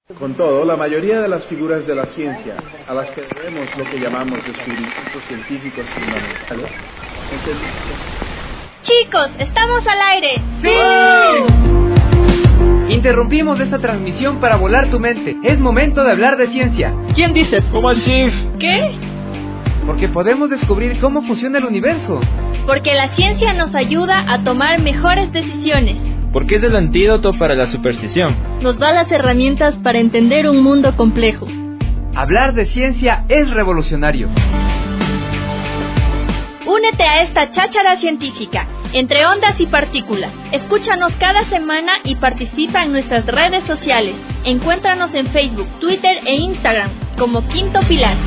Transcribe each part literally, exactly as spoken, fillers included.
Con todo, la mayoría de las figuras de la ciencia, a las que debemos lo que llamamos descubrimientos científicos fundamentales, Chicos, estamos al aire. ¡Sí! Interrumpimos esta transmisión para volar tu mente. Es momento de hablar de ciencia. ¿Quién dice? ¿Cómo así? ¿Qué? Porque podemos descubrir cómo funciona el universo. Porque la ciencia nos ayuda a tomar mejores decisiones. Porque es el antídoto para la superstición. Nos da las herramientas para entender un mundo complejo. Hablar de ciencia es revolucionario. Únete a esta cháchara científica, entre ondas y partículas. Escúchanos cada semana y participa en nuestras redes sociales. Encuéntranos en Facebook, Twitter e Instagram como Quinto Pilar.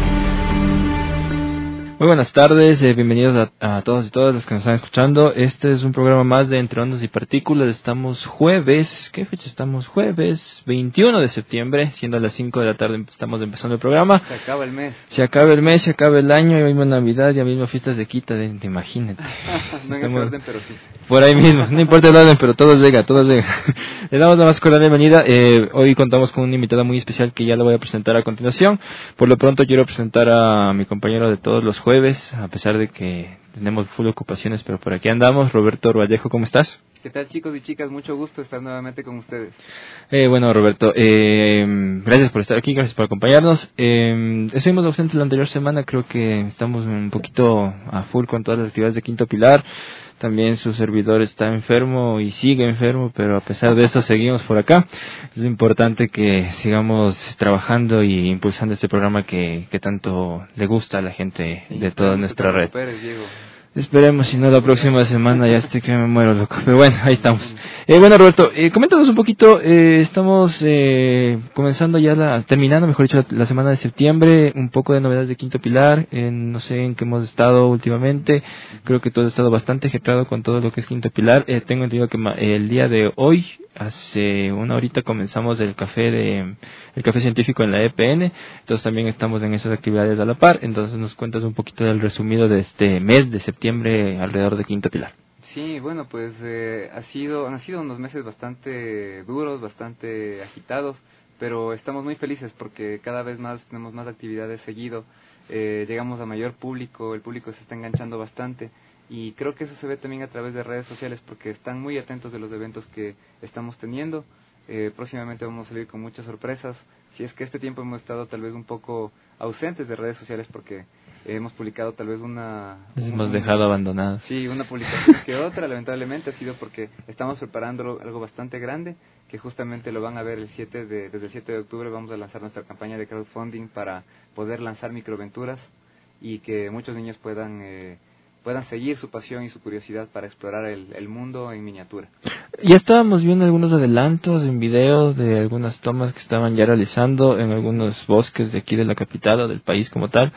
Muy buenas tardes, eh, bienvenidos a, a todos y todas los que nos están escuchando. Este es un programa más de Entre Ondas y Partículas. Estamos jueves, ¿qué fecha estamos? Jueves veintiuno de septiembre, siendo a las cinco de la tarde estamos empezando el programa. Se acaba el mes. Se acaba el mes, se acaba el año, ya mismo Navidad, ya mismo fiestas de Quita, de, de, imagínate. No en ese orden, pero sí. Por ahí mismo, no importa el orden, pero todo llega, todo llega. Le damos la más cordial bienvenida. Eh, hoy contamos con una invitada muy especial que ya la voy a presentar a continuación. Por lo pronto quiero presentar a mi compañero de todos los jueves, a pesar de que tenemos full ocupaciones, pero por aquí andamos. Roberto Vallejo, ¿cómo estás? ¿Qué tal, chicos y chicas? Mucho gusto estar nuevamente con ustedes. Eh, bueno, Roberto, eh, gracias por estar aquí, gracias por acompañarnos. Eh, estuvimos ausentes la anterior semana, creo que estamos un poquito a full con todas las actividades de Quinto Pilar. También su servidor está enfermo y sigue enfermo, pero a pesar de eso seguimos por acá. Es importante que sigamos trabajando y impulsando este programa que, que tanto le gusta a la gente sí, de toda nuestra red. Recuperes, Diego. Esperemos, si no la próxima semana ya estoy que me muero, loco. Pero bueno, ahí estamos. Eh, bueno, Roberto, eh, coméntanos un poquito. Eh, estamos eh, comenzando ya, la, terminando, mejor dicho, la, la semana de septiembre. Un poco de novedades de Quinto Pilar. Eh, no sé en qué hemos estado últimamente. Creo que tú has estado bastante ajetreado con todo lo que es Quinto Pilar. Eh, tengo entendido que ma- el día de hoy, hace una horita, comenzamos el café de el café científico en la E P N. Entonces también estamos en esas actividades a la par. Entonces nos cuentas un poquito del resumido de este mes de septiembre. septiembre alrededor de Quinto Pilar. Sí, bueno, pues eh, ha sido, han sido unos meses bastante duros, bastante agitados, pero estamos muy felices porque cada vez más tenemos más actividades seguido, eh, llegamos a mayor público, el público se está enganchando bastante y creo que eso se ve también a través de redes sociales porque están muy atentos de los eventos que estamos teniendo. Eh, próximamente vamos a salir con muchas sorpresas. Si es que este tiempo hemos estado tal vez un poco ausentes de redes sociales porque hemos publicado tal vez una... Nos un, hemos dejado abandonados. Sí, una publicación que otra, lamentablemente ha sido porque estamos preparando algo bastante grande, que justamente lo van a ver el siete de, desde el siete de octubre vamos a lanzar nuestra campaña de crowdfunding para poder lanzar microaventuras y que muchos niños puedan... Eh, puedan seguir su pasión y su curiosidad para explorar el, el mundo en miniatura. Ya estábamos viendo algunos adelantos en video de algunas tomas que estaban ya realizando en algunos bosques de aquí de la capital o del país como tal,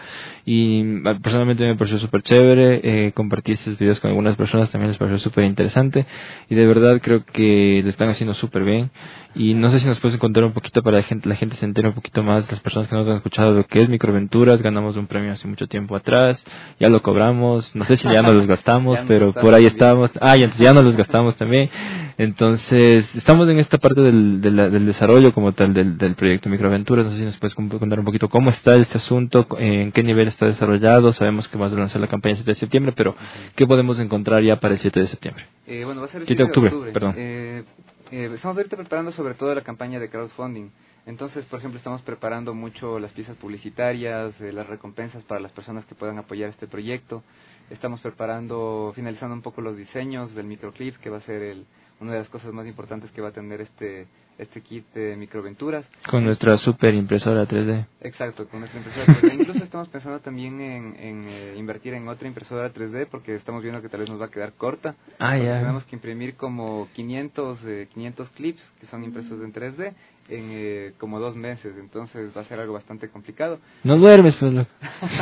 y personalmente me pareció súper chévere. Eh, compartí estos videos con algunas personas, también les pareció súper interesante, y de verdad creo que le están haciendo súper bien. Y no sé si nos puedes contar un poquito para que la gente, la gente se entere un poquito más, las personas que nos han escuchado, lo que es Microaventuras. Ganamos un premio hace mucho tiempo atrás, ya lo cobramos, no sé si ya nos los gastamos, pero por ahí estamos. Ah, y entonces ya nos los gastamos también. Entonces, estamos en esta parte del, del, del desarrollo como tal del, del proyecto Microaventuras. No sé si nos puedes contar un poquito cómo está este asunto, en qué nivel está desarrollado. Sabemos que vas a lanzar la campaña el siete de septiembre, pero ¿qué podemos encontrar ya para el siete de septiembre? Eh, bueno, va a ser el siete de octubre, octubre. Perdón. Eh, eh, estamos ahorita preparando sobre todo la campaña de crowdfunding. Entonces, por ejemplo, estamos preparando mucho las piezas publicitarias, eh, las recompensas para las personas que puedan apoyar este proyecto. Estamos preparando, finalizando un poco los diseños del microclip, que va a ser el, una de las cosas más importantes que va a tener este este kit de microaventuras. Con nuestra super impresora tres D. Exacto, con nuestra impresora tres D. Incluso estamos pensando también en, en eh, invertir en otra impresora tres D porque estamos viendo que tal vez nos va a quedar corta. Ah, ya. Tenemos que imprimir como quinientos, eh, quinientos clips que son impresos en tres D en eh, como dos meses, entonces va a ser algo bastante complicado. No duermes, pues, loco.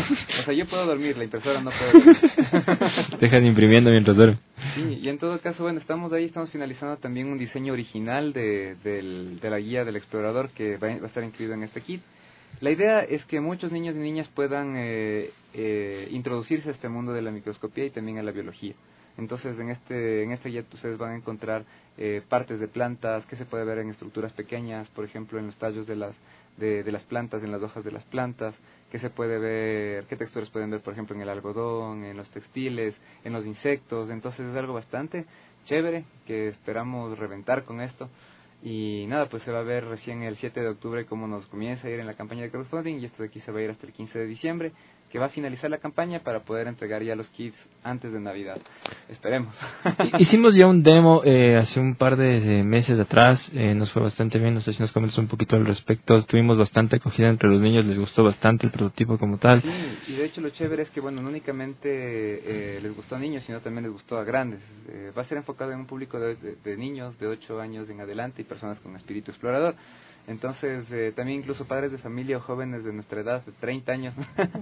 O sea, yo puedo dormir, la impresora no puede dormir. Dejan imprimiendo mientras duermes. Sí, y en todo caso, bueno, estamos ahí, estamos finalizando también un diseño original de, del, de la guía del explorador que va, va a estar incluido en este kit. La idea es que muchos niños y niñas puedan eh, eh, introducirse a este mundo de la microscopía y también a la biología. Entonces, en este en este guía ustedes van a encontrar eh, partes de plantas que se puede ver en estructuras pequeñas, por ejemplo, en los tallos de las de, de las plantas, en las hojas de las plantas, que se puede ver, qué texturas pueden ver, por ejemplo, en el algodón, en los textiles, en los insectos. Entonces, es algo bastante chévere que esperamos reventar con esto. Y nada, pues se va a ver recién el siete de octubre cómo nos comienza a ir en la campaña de crowdfunding, y esto de aquí se va a ir hasta el quince de diciembre, que va a finalizar la campaña para poder entregar ya los kits antes de Navidad. Esperemos. Hicimos ya un demo eh, hace un par de, de meses atrás, eh, nos fue bastante bien, no sé si nos comentas un poquito al respecto. Tuvimos bastante acogida entre los niños, les gustó bastante el prototipo como tal. Sí, y de hecho lo chévere es que, bueno, no únicamente eh, les gustó a niños, sino también les gustó a grandes. Eh, va a ser enfocado en un público de, de, de niños de ocho años en adelante y personas con espíritu explorador. Entonces, eh, también incluso padres de familia o jóvenes de nuestra edad, de treinta años,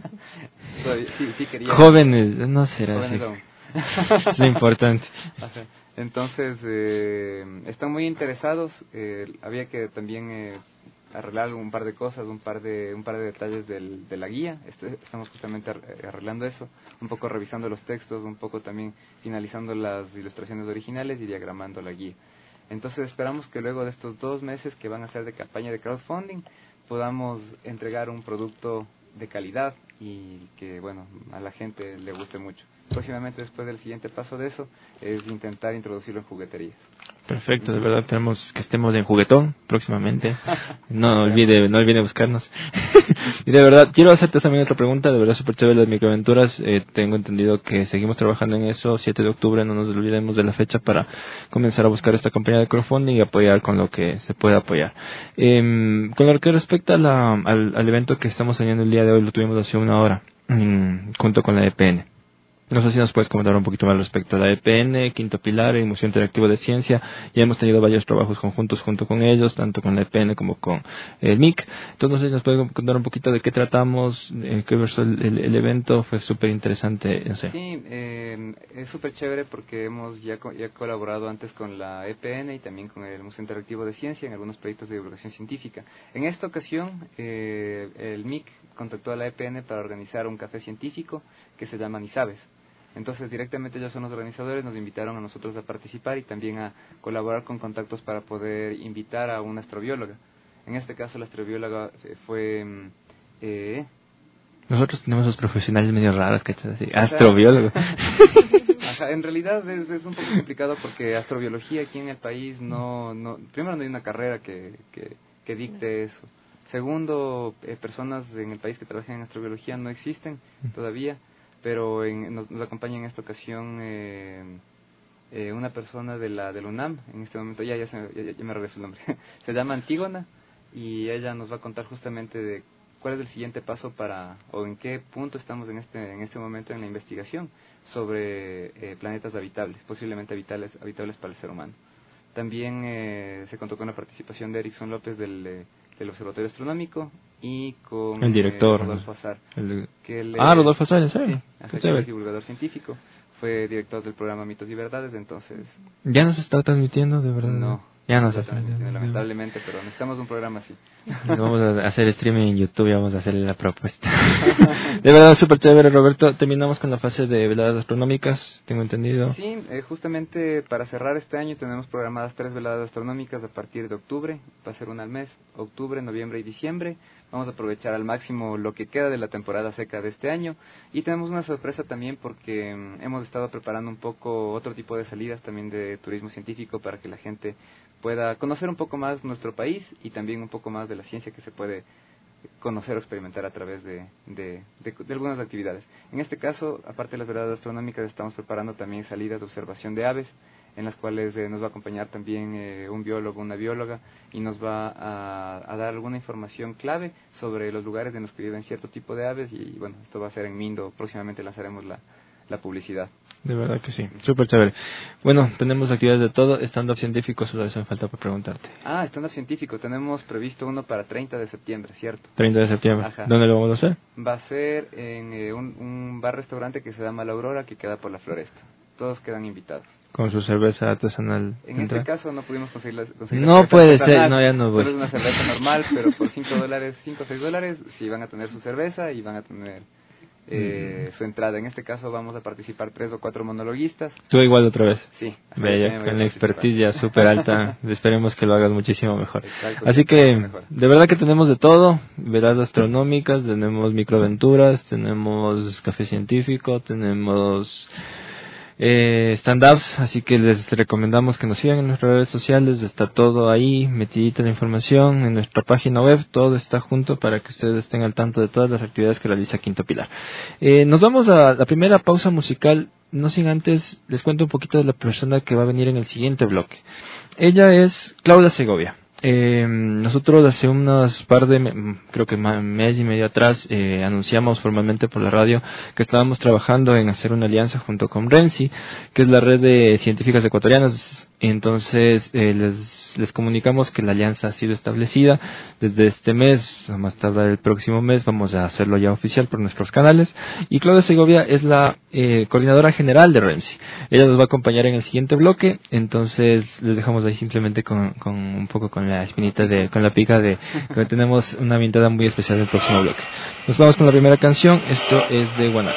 sí, sí querían. Jóvenes, no será jóvenes así. Aún. Es lo importante. Ajá. Entonces, eh, están muy interesados. Eh, había que también eh, arreglar un par de cosas, un par de un par de detalles del, de la guía. Este, estamos justamente arreglando eso, un poco revisando los textos, un poco también finalizando las ilustraciones originales y diagramando la guía. Entonces esperamos que luego de estos dos meses que van a ser de campaña de crowdfunding podamos entregar un producto de calidad y que, bueno, a la gente le guste mucho. Próximamente, después del siguiente paso de eso, es intentar introducirlo en jugueterías. Perfecto, de verdad esperamos que estemos en Juguetón próximamente. No olvide, no olvide buscarnos. Y de verdad, quiero hacerte también otra pregunta, de verdad súper chévere las microaventuras. Eh, tengo entendido que seguimos trabajando en eso, siete de octubre, no nos olvidemos de la fecha para comenzar a buscar esta campaña de crowdfunding y apoyar con lo que se pueda apoyar. Eh, con lo que respecta a la, al, al evento que estamos teniendo el día de hoy, lo tuvimos hace una hora, mmm, junto con la E P N. No sé si nos puedes comentar un poquito más respecto a la E P N, Quinto Pilar, el Museo Interactivo de Ciencia. Ya hemos tenido varios trabajos conjuntos junto con ellos, tanto con la E P N como con el M I C. Entonces, no sé si nos puedes contar un poquito de qué tratamos, eh, qué versó el, el, el evento. Fue súper interesante, no sé. Sí, eh, es súper chévere porque hemos ya, co- ya colaborado antes con la E P N y también con el Museo Interactivo de Ciencia en algunos proyectos de divulgación científica. En esta ocasión, eh, el M I C contactó a la E P N para organizar un café científico que se llama Ni Sabes. Entonces, directamente ellos son los organizadores, nos invitaron a nosotros a participar y también a colaborar con contactos para poder invitar a una astrobióloga. En este caso, la astrobióloga fue... Eh, Nosotros tenemos esos profesionales medio raros, que así, astrobiólogos. Ajá, en realidad es, es un poco complicado porque astrobiología aquí en el país no... no primero, no hay una carrera que, que, que dicte eso. Segundo, eh, personas en el país que trabajan en astrobiología no existen todavía. Pero en, nos, nos acompaña en esta ocasión eh, eh, una persona de la de la UNAM, en este momento, ya, ya, se, ya, ya me regresó el nombre, se llama Antígona, y ella nos va a contar justamente de cuál es el siguiente paso para, o en qué punto estamos en este en este momento en la investigación sobre eh, planetas habitables, posiblemente habitables, habitables para el ser humano. También eh, se contó con la participación de Erickson López del... Eh, del Observatorio Astronómico y con el director, eh, Rodolfo Azar. El... Que él, ah, Rodolfo Azar, ¿en serio? Sí, ajá, que es divulgador científico, fue director del programa Mitos y Verdades, entonces... ¿Ya nos está transmitiendo, de verdad? No, ya no nos está transmitiendo, lamentablemente, pero necesitamos un programa así. Vamos a hacer streaming en YouTube y vamos a hacerle la propuesta. De verdad, súper chévere, Roberto. Terminamos con la fase de veladas astronómicas, tengo entendido. Sí, eh, justamente para cerrar este año tenemos programadas tres veladas astronómicas a partir de octubre. Va a ser una al mes, octubre, noviembre y diciembre. Vamos a aprovechar al máximo lo que queda de la temporada seca de este año. Y tenemos una sorpresa también porque um, hemos estado preparando un poco otro tipo de salidas también de turismo científico para que la gente pueda conocer un poco más nuestro país y también un poco más de la ciencia que se puede conocer o experimentar a través de, de, de, de algunas actividades. En este caso, aparte de las veladas astronómicas, estamos preparando también salidas de observación de aves, en las cuales eh, nos va a acompañar también eh, un biólogo, una bióloga, y nos va a, a dar alguna información clave sobre los lugares en los que viven cierto tipo de aves, y bueno, esto va a ser en Mindo, próximamente lanzaremos la, la publicidad. De verdad que sí, súper chévere. Bueno, tenemos actividades de todo, stand-up científico, solo eso me falta por preguntarte. Ah, stand-up científico, tenemos previsto uno para treinta de septiembre, ¿cierto? treinta de septiembre, Ajá. ¿Dónde lo vamos a hacer? Va a ser en eh, un, un bar-restaurante que se llama La Aurora, que queda por la Floresta. Todos quedan invitados. Con su cerveza artesanal. En ¿entra? este caso no pudimos conseguir la, conseguir No la puede artesanal. ser, no, ya no voy. Solo es una cerveza normal, pero por cinco dólares, cinco o seis dólares, sí van a tener su cerveza y van a tener eh, mm. su entrada. En este caso vamos a participar tres o cuatro monologuistas. ¿Tú igual otra vez? Sí. Bella, con la expertise ya súper alta. Esperemos que lo hagas muchísimo mejor. Exacto, así que, mejor. De verdad que tenemos de todo. Velas astronómicas, tenemos microaventuras, tenemos café científico, tenemos... Eh, stand-ups, así que les recomendamos que nos sigan en nuestras redes sociales, está todo ahí, metidita la información en nuestra página web, todo está junto para que ustedes estén al tanto de todas las actividades que realiza Quinto Pilar. Eh, nos vamos a la primera pausa musical, no sin antes les cuento un poquito de la persona que va a venir en el siguiente bloque. Ella es Claudia Segovia. Eh, nosotros hace unos par de, creo que mes y medio atrás, eh, anunciamos formalmente por la radio que estábamos trabajando en hacer una alianza junto con RENCI, que es la red de científicas ecuatorianas. Entonces eh, les, les comunicamos que la alianza ha sido establecida desde este mes, a más tardar el próximo mes vamos a hacerlo ya oficial por nuestros canales, y Claudia Segovia es la eh, coordinadora general de RENCI. Ella nos va a acompañar en el siguiente bloque, entonces les dejamos ahí simplemente con, con un poco con la espinita de, con la pica de que tenemos una invitada muy especial en el próximo bloque. Nos vamos con la primera canción, esto es de Guanaco.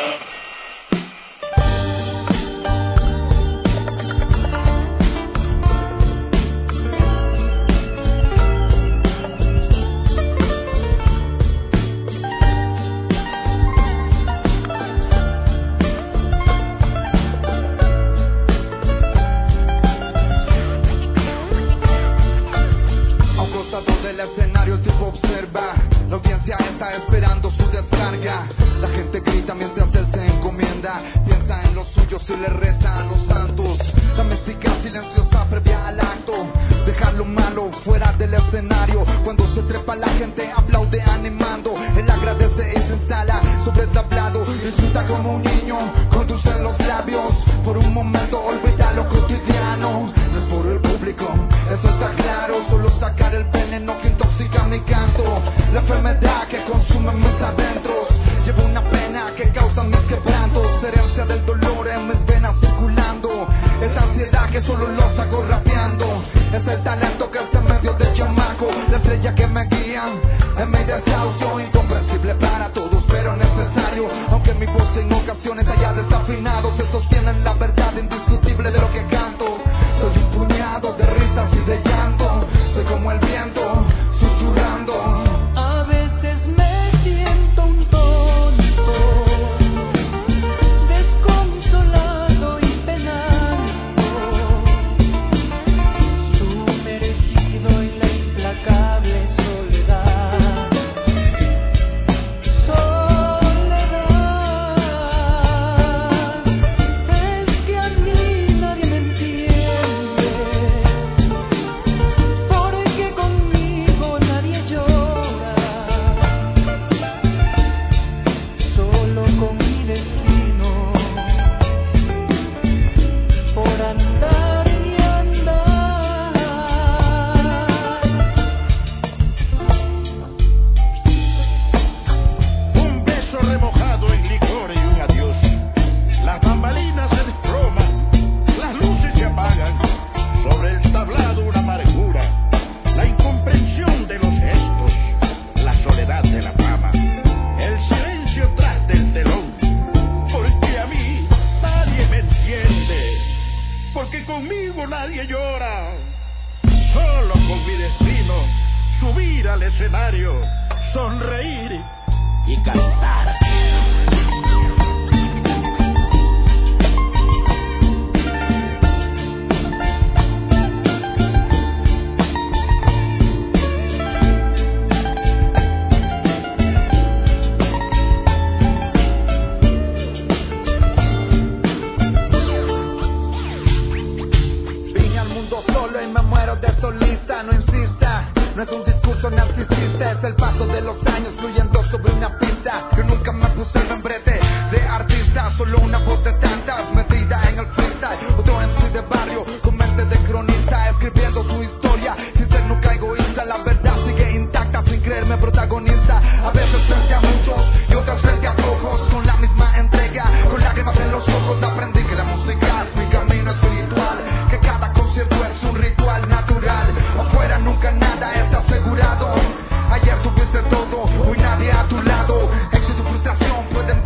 Ayer tuviste todo, hoy nadie a tu lado. Éxito, frustración pueden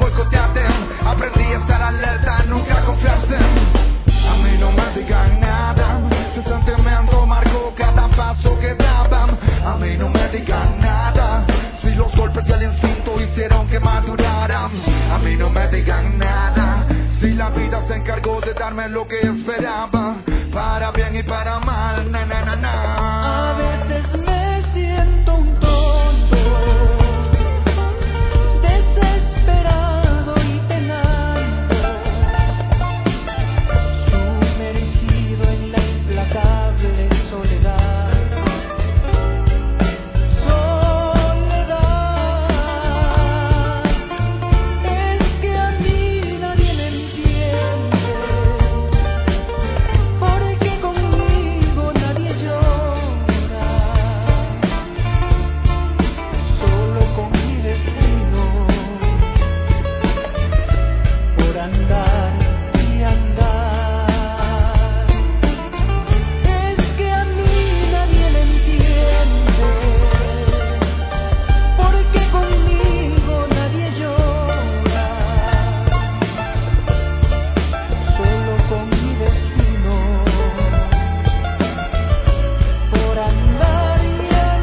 digan nada. Si la vida se encargó de darme lo que esperaba, para bien y para mal, na na na na. A veces me siento un tonto, desesperado y penando, sumergido en la implacable soledad. Soledad, es que a mí nadie me entiende, porque conmigo nadie llora, solo con mi destino, por andar y andar. Es que a mí nadie me entiende, porque conmigo nadie llora, solo con mi destino, por andar y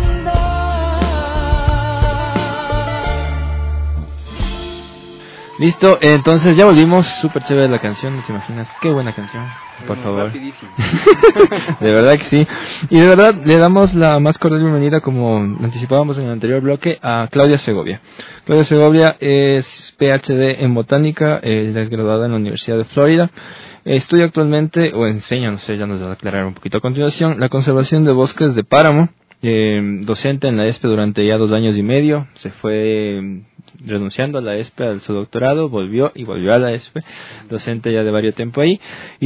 andar. Listo, entonces ya volvimos. Súper chévere la canción, ¿te imaginas? Qué buena canción, por Bueno, favor. rapidísimo. De verdad que sí. Y de verdad le damos la más cordial bienvenida, como anticipábamos en el anterior bloque, a Claudia Segovia. Claudia Segovia es P H D en botánica, eh, es graduada en la Universidad de Florida. Estudia actualmente, o enseña, no sé, ya nos va a aclarar un poquito a continuación, la conservación de bosques de páramo. Eh, docente en la E S P E durante ya dos años y medio. Se fue eh, renunciando a la E S P E, a su doctorado, volvió y volvió a la E S P E, docente ya de varios tiempo ahí.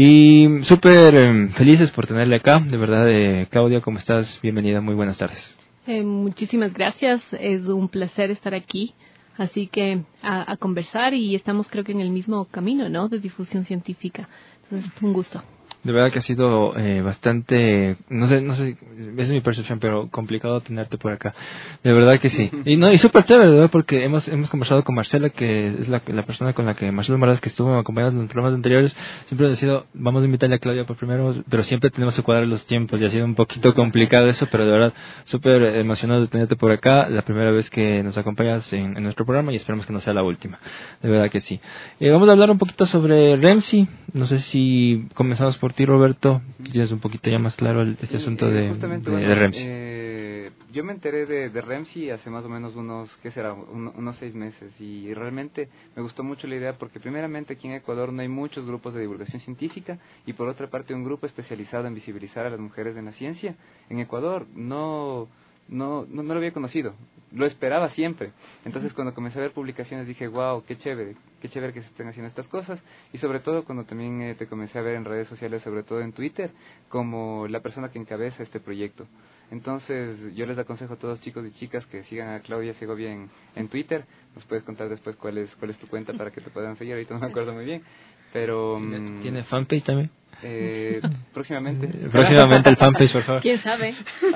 Y súper eh, felices por tenerle acá, de verdad. eh, Claudia, ¿cómo estás? Bienvenida, muy buenas tardes. Eh, muchísimas gracias, es un placer estar aquí, así que a, a conversar, y estamos creo que en el mismo camino, ¿no?, de difusión científica. Entonces, un gusto. De verdad que ha sido eh, bastante, no sé, no sé, esa es mi percepción, pero complicado tenerte por acá. De verdad que sí. Y no, y súper chévere, de verdad, porque hemos hemos conversado con Marcela, que es la, la persona con la que, Marcela Maraz, que estuvo acompañando en los programas anteriores. Siempre he decidido, vamos a invitarle a Claudia por primero, pero siempre tenemos que cuadrar los tiempos, y ha sido un poquito complicado eso, pero de verdad, súper emocionado de tenerte por acá, la primera vez que nos acompañas en, en nuestro programa, y esperamos que no sea la última. De verdad que sí. Eh, vamos a hablar un poquito sobre REMSI. No sé si comenzamos por ti, Roberto, tienes un poquito ya más claro el, este Sí, asunto eh, de, justamente, de, bueno, de REMSI. eh, yo me enteré de, de REMSI hace más o menos unos, ¿qué será? Un, unos seis meses, y realmente me gustó mucho la idea, porque primeramente aquí en Ecuador no hay muchos grupos de divulgación científica, y por otra parte un grupo especializado en visibilizar a las mujeres en la ciencia. En Ecuador no... No, no, no lo había conocido, lo esperaba siempre. Entonces cuando comencé a ver publicaciones dije, wow, qué chévere, qué chévere que se estén haciendo estas cosas. Y sobre todo cuando también eh, te comencé a ver en redes sociales, sobre todo en Twitter, como la persona que encabeza este proyecto. Entonces yo les aconsejo a todos, chicos y chicas, que sigan a Claudia Segovia en, en Twitter. Nos puedes contar después cuál es, cuál es tu cuenta para que te puedan seguir, ahorita no me acuerdo muy bien. Pero ¿Tiene, ¿tiene fanpage también? Eh, próximamente. Próximamente el fanpage, por favor. ¿Quién sabe?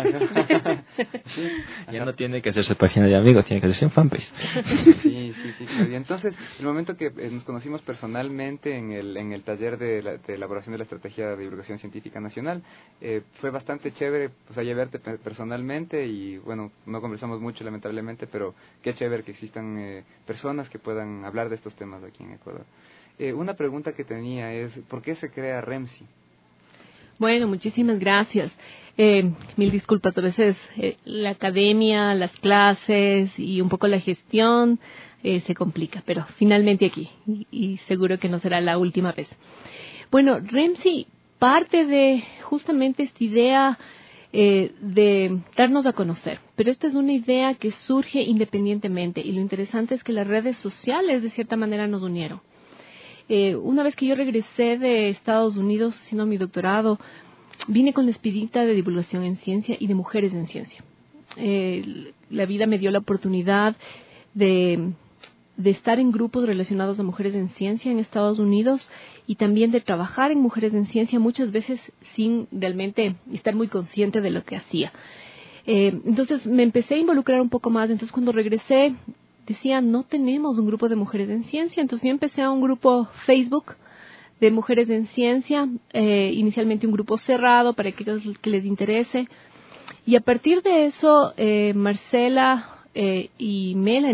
Sí, ya no tiene que hacerse página de amigos, tiene que hacerse un fanpage. Sí, sí, sí, Claudia. Entonces, el momento que eh, nos conocimos personalmente en el, en el taller de, la, de elaboración de la Estrategia de Divulgación Científica Nacional, eh, fue bastante chévere, pues, allá verte pe- personalmente, y bueno, no conversamos mucho lamentablemente, pero qué chévere que existan eh, personas que puedan hablar de estos temas aquí en Ecuador. Eh, una pregunta que tenía es, ¿por qué se crea REMSI? Bueno, muchísimas gracias. Eh, mil disculpas, a veces eh, la academia, las clases y un poco la gestión eh, se complica, pero finalmente aquí, y, y seguro que no será la última vez. Bueno, REMSI parte de justamente esta idea eh, de darnos a conocer, pero esta es una idea que surge independientemente, y lo interesante es que las redes sociales de cierta manera nos unieron. Eh, una vez que yo regresé de Estados Unidos haciendo mi doctorado, vine con la espinita de divulgación en ciencia y de mujeres en ciencia. Eh, la vida me dio la oportunidad de, de estar en grupos relacionados a mujeres en ciencia en Estados Unidos, y también de trabajar en mujeres en ciencia, muchas veces sin realmente estar muy consciente de lo que hacía. Eh, entonces me empecé a involucrar un poco más. Entonces cuando regresé, decía, no tenemos un grupo de mujeres en ciencia. Entonces yo empecé a un grupo Facebook de mujeres en ciencia, eh, inicialmente un grupo cerrado para aquellos que les interese, y a partir de eso eh, Marcela eh, y Melanie,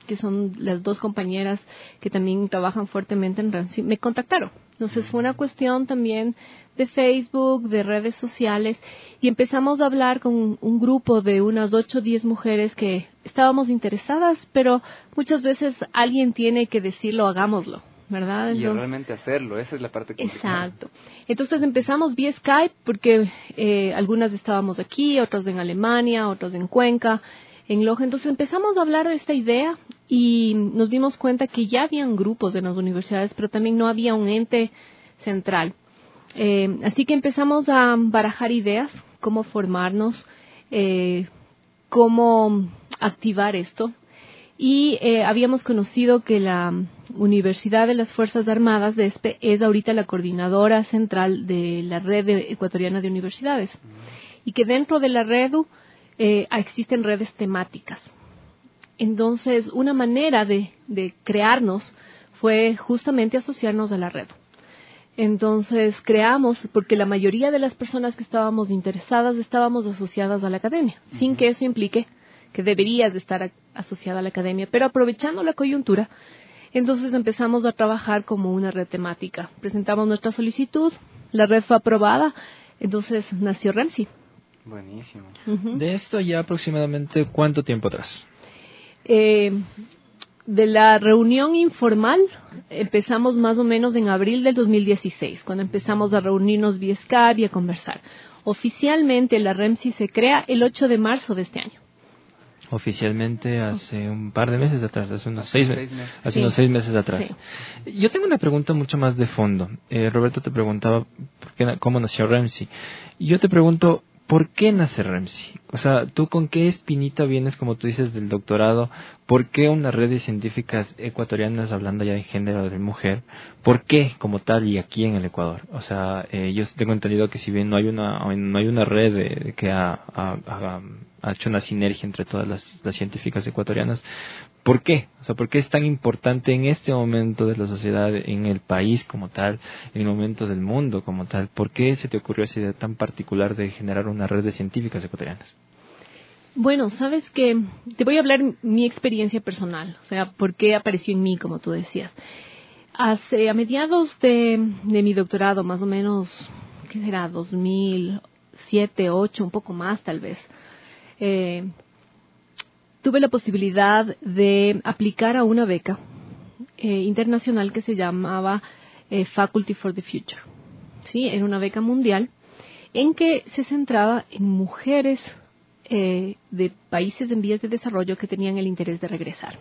que son las dos compañeras que también trabajan fuertemente en REMSI, me contactaron. Entonces fue una cuestión también de Facebook, de redes sociales, y empezamos a hablar con un grupo de unas ocho o diez mujeres que estábamos interesadas, pero muchas veces alguien tiene que decirlo, hagámoslo, ¿verdad? Y Entonces, realmente hacerlo, esa es la parte complicada. exacto. Entonces empezamos vía Skype porque eh, algunas estábamos aquí, otras en Alemania, otras en Cuenca, en Loja. Entonces empezamos a hablar de esta idea y nos dimos cuenta que ya habían grupos en las universidades, pero también no había un ente central. Eh, así que empezamos a barajar ideas, cómo formarnos, eh, cómo activar esto. Y eh, habíamos conocido que la Universidad de las Fuerzas Armadas de ESPE es ahorita la coordinadora central de la red de- ecuatoriana de universidades. Y que dentro de la red eh, existen redes temáticas. Entonces, una manera de, de crearnos fue justamente asociarnos a la red. Entonces, creamos, porque la mayoría de las personas que estábamos interesadas estábamos asociadas a la academia, uh-huh. sin que eso implique que deberías de estar a, asociada a la academia, pero aprovechando la coyuntura, entonces empezamos a trabajar como una red temática. Presentamos nuestra solicitud, la red fue aprobada, entonces nació REMSI. Buenísimo. Uh-huh. De esto ya aproximadamente, ¿cuánto tiempo atrás? Eh, de la reunión informal empezamos más o menos en abril del dos mil dieciséis, cuando empezamos a reunirnos vía Skype y a conversar. Oficialmente la REMSI se crea el ocho de marzo de este año. Oficialmente hace un par de meses atrás, hace unos seis, seis meses. hace Sí. unos seis meses atrás. Sí. Yo tengo una pregunta mucho más de fondo. Eh, Roberto te preguntaba por qué, cómo nació REMSI. Y yo te pregunto, ¿por qué nace REMSI? O sea, ¿tú con qué espinita vienes, como tú dices, del doctorado? ¿Por qué una red de científicas ecuatorianas, hablando ya de género de mujer? ¿Por qué como tal y aquí en el Ecuador? O sea, eh, yo tengo entendido que si bien no hay una no hay una red de, que ha, ha, ha, ha hecho una sinergia entre todas las, las científicas ecuatorianas, ¿por qué? O sea, ¿por qué es tan importante en este momento de la sociedad, en el país como tal, en el momento del mundo como tal? ¿Por qué se te ocurrió esa idea tan particular de generar una red de científicas ecuatorianas? Bueno, sabes que te voy a hablar mi experiencia personal, o sea, por qué apareció en mí, como tú decías. Hace, a mediados de, de mi doctorado, más o menos, ¿qué será? dos mil siete, ocho, un poco más tal vez. Eh, tuve la posibilidad de aplicar a una beca eh, internacional que se llamaba eh, Faculty for the Future. Sí, era una beca mundial en que se centraba en mujeres eh, de países en vías de desarrollo que tenían el interés de regresar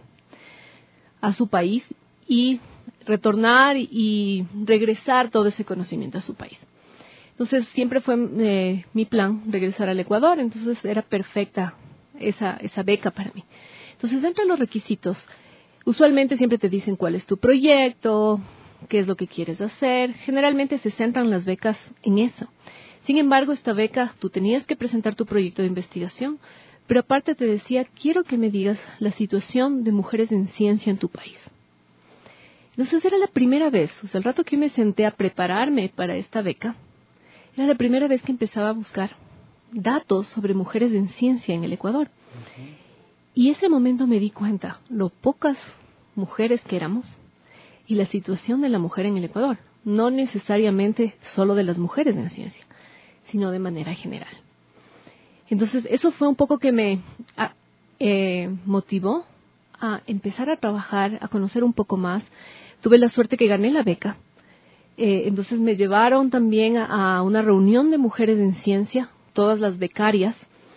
a su país y retornar y regresar todo ese conocimiento a su país. Entonces siempre fue eh, mi plan regresar al Ecuador, entonces era perfecta esa, esa beca para mí. Entonces entre los requisitos, usualmente siempre te dicen cuál es tu proyecto, qué es lo que quieres hacer, generalmente se centran las becas en eso. Sin embargo, esta beca, tú tenías que presentar tu proyecto de investigación, pero aparte te decía, quiero que me digas la situación de mujeres en ciencia en tu país. Entonces era la primera vez, o sea, el rato que yo me senté a prepararme para esta beca, era la primera vez que empezaba a buscar datos sobre mujeres en ciencia en el Ecuador. Uh-huh. Y ese momento me di cuenta lo pocas mujeres que éramos y la situación de la mujer en el Ecuador, no necesariamente solo de las mujeres en ciencia, sino de manera general. Entonces, eso fue un poco que me a, eh, motivó a empezar a trabajar, a conocer un poco más. Tuve la suerte que gané la beca. Eh, entonces, me llevaron también a, a una reunión de mujeres en ciencia, todas las becarias,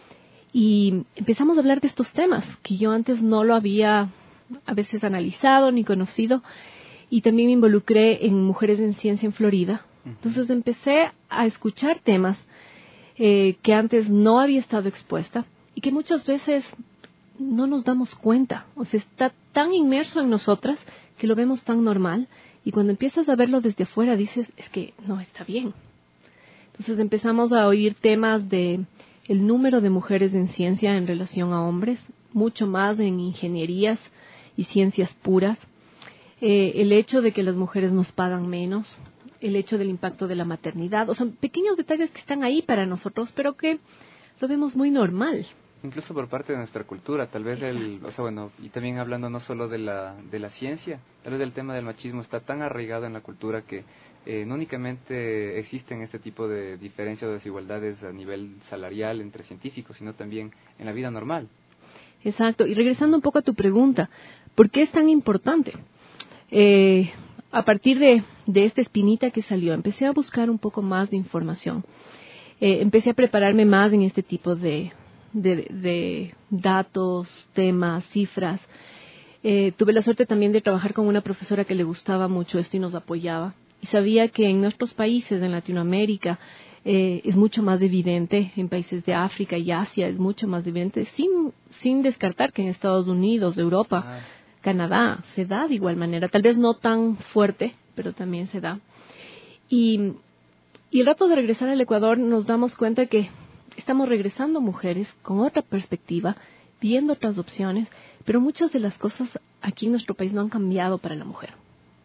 y empezamos a hablar de estos temas que yo antes no lo había a veces analizado ni conocido, y también me involucré en Mujeres en Ciencia en Florida. Entonces empecé a escuchar temas eh, que antes no había estado expuesta y que muchas veces no nos damos cuenta. O sea, está tan inmerso en nosotras que lo vemos tan normal y cuando empiezas a verlo desde afuera dices, es que no está bien. Entonces empezamos a oír temas de el número de mujeres en ciencia en relación a hombres, mucho más en ingenierías y ciencias puras. Eh, el hecho de que las mujeres nos pagan menos, el hecho del impacto de la maternidad, o sea, pequeños detalles que están ahí para nosotros, pero que lo vemos muy normal, Incluso por parte de nuestra cultura, tal vez el, o sea, bueno, y también hablando no solo de la, de la ciencia, tal vez el tema del machismo está tan arraigado en la cultura que eh, no únicamente existen este tipo de diferencias o desigualdades a nivel salarial entre científicos, sino también en la vida normal. Exacto, y regresando un poco a tu pregunta, ¿por qué es tan importante? Eh, a partir de, de esta espinita que salió, empecé a buscar un poco más de información, eh, empecé a prepararme más en este tipo de... De, de datos, temas, cifras. Eh, tuve la suerte también de trabajar con una profesora que le gustaba mucho esto y nos apoyaba. Y sabía que en nuestros países, en Latinoamérica, eh, es mucho más evidente, en países de África y Asia es mucho más evidente, sin, sin descartar que en Estados Unidos, Europa, ah. Canadá, se da de igual manera. Tal vez no tan fuerte, pero también se da. Y, y el rato de regresar al Ecuador nos damos cuenta que estamos regresando mujeres con otra perspectiva, viendo otras opciones, pero muchas de las cosas aquí en nuestro país no han cambiado para la mujer.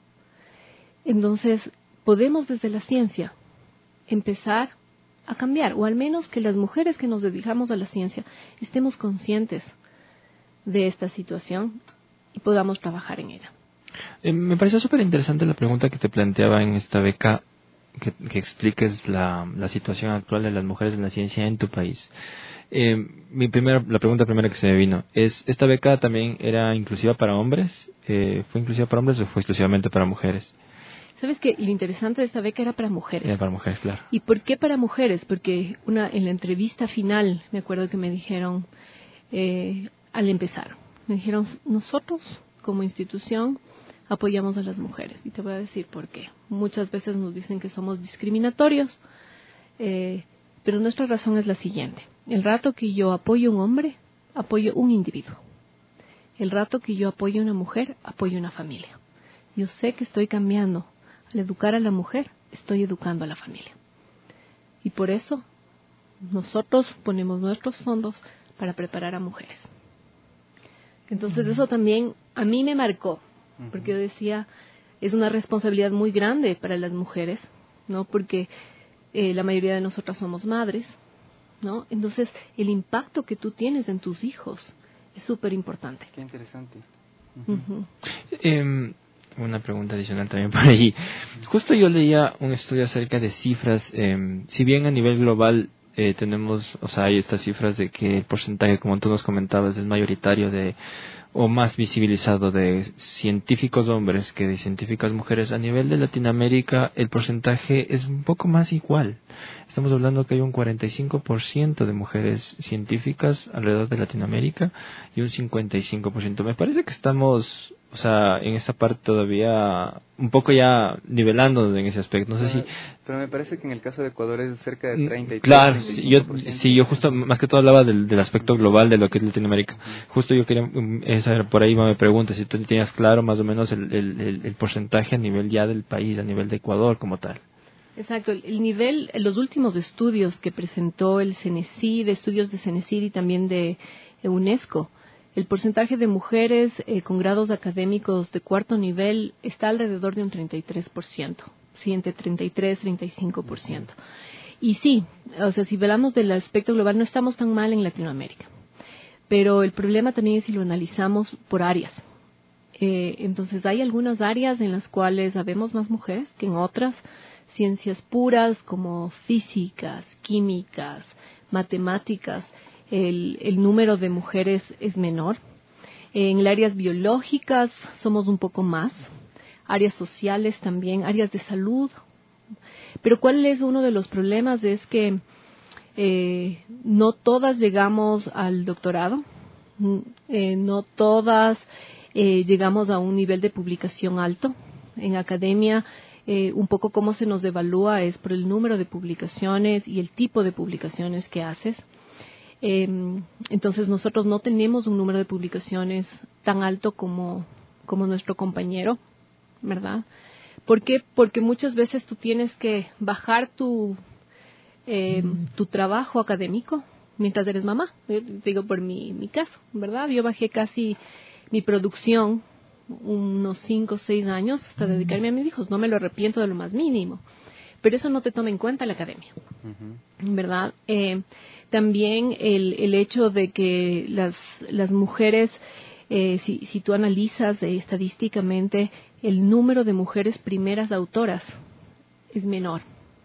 Entonces, podemos desde la ciencia empezar a cambiar, o al menos que las mujeres que nos dedicamos a la ciencia estemos conscientes de esta situación y podamos trabajar en ella. Eh, me pareció súper interesante la pregunta que te planteaba en esta beca, que, que expliques la, la situación actual de las mujeres en la ciencia en tu país. Eh, mi primera, la pregunta primera que se me vino es, ¿esta beca también era inclusiva para hombres? Eh, ¿Fue inclusiva para hombres o fue exclusivamente para mujeres? ¿Sabes qué? Lo interesante de esta beca era para mujeres. Era para mujeres, claro. ¿Y por qué para mujeres? Porque una en la entrevista final, me acuerdo que me dijeron, eh, al empezar, me dijeron, nosotros como institución apoyamos a las mujeres. Y te voy a decir por qué. Muchas veces nos dicen que somos discriminatorios, eh, pero nuestra razón es la siguiente. El rato que yo apoyo a un hombre, apoyo un individuo. El rato que yo apoyo a una mujer, apoyo una familia. Yo sé que estoy cambiando. Al educar a la mujer, estoy educando a la familia. Y por eso, nosotros ponemos nuestros fondos para preparar a mujeres. Entonces, uh-huh. eso también a mí me marcó. Porque yo decía, es una responsabilidad muy grande para las mujeres, ¿no? Porque eh, la mayoría de nosotras somos madres, ¿no? Entonces, el impacto que tú tienes en tus hijos es súper importante. Qué interesante. Uh-huh. Uh-huh. Eh, una pregunta adicional también por ahí. Justo yo leía un estudio acerca de cifras. Eh, si bien a nivel global eh, tenemos, o sea, hay estas cifras de que el porcentaje, como tú nos comentabas, es mayoritario de o más visibilizado de científicos hombres que de científicas mujeres. A nivel de Latinoamérica el porcentaje es un poco más igual. Estamos hablando que hay un cuarenta y cinco por ciento de mujeres científicas alrededor de Latinoamérica y un cincuenta y cinco por ciento. Me parece que estamos, o sea, en esa parte todavía un poco ya nivelando en ese aspecto. No sé si... Pero me parece que en el caso de Ecuador es cerca de treinta y tres, claro, sí, yo, sí, yo justo, más que todo hablaba del, del aspecto global de lo que es Latinoamérica. Uh-huh. Justo yo quería, esa, por ahí me pregunta si tú tenías claro más o menos el, el, el, el porcentaje a nivel ya del país, a nivel de Ecuador como tal. Exacto, el, el nivel, los últimos estudios que presentó el CENESID, estudios de CENESID y también de UNESCO, el porcentaje de mujeres eh, con grados académicos de cuarto nivel está alrededor de un treinta y tres por ciento, sí, entre treinta y tres y treinta y cinco por ciento. Y sí, o sea, si hablamos del aspecto global, no estamos tan mal en Latinoamérica, pero el problema también es si lo analizamos por áreas. Eh, entonces, hay algunas áreas en las cuales habemos más mujeres que en otras. Ciencias puras como físicas, químicas, matemáticas, el, el número de mujeres es menor. En las áreas biológicas somos un poco más, áreas sociales también, áreas de salud. Pero ¿cuál es uno de los problemas? Es que eh, no todas llegamos al doctorado, eh, no todas eh, llegamos a un nivel de publicación alto. En academia, Eh, un poco cómo se nos evalúa es por el número de publicaciones y el tipo de publicaciones que haces. Eh, entonces nosotros no tenemos un número de publicaciones tan alto como, como nuestro compañero, ¿verdad? ¿Por qué? Porque muchas veces tú tienes que bajar tu, eh, tu trabajo académico mientras eres mamá. Yo digo por mi, mi caso, ¿verdad? Yo bajé casi mi producción unos cinco o seis años hasta dedicarme a mis hijos. No me lo arrepiento de lo más mínimo. pero eso no te toma en cuenta la academia, Ujú. ¿verdad? Eh, también el, el hecho de que las, las mujeres, eh, si, si tú analizas eh, estadísticamente, el número de mujeres primeras autoras es menor.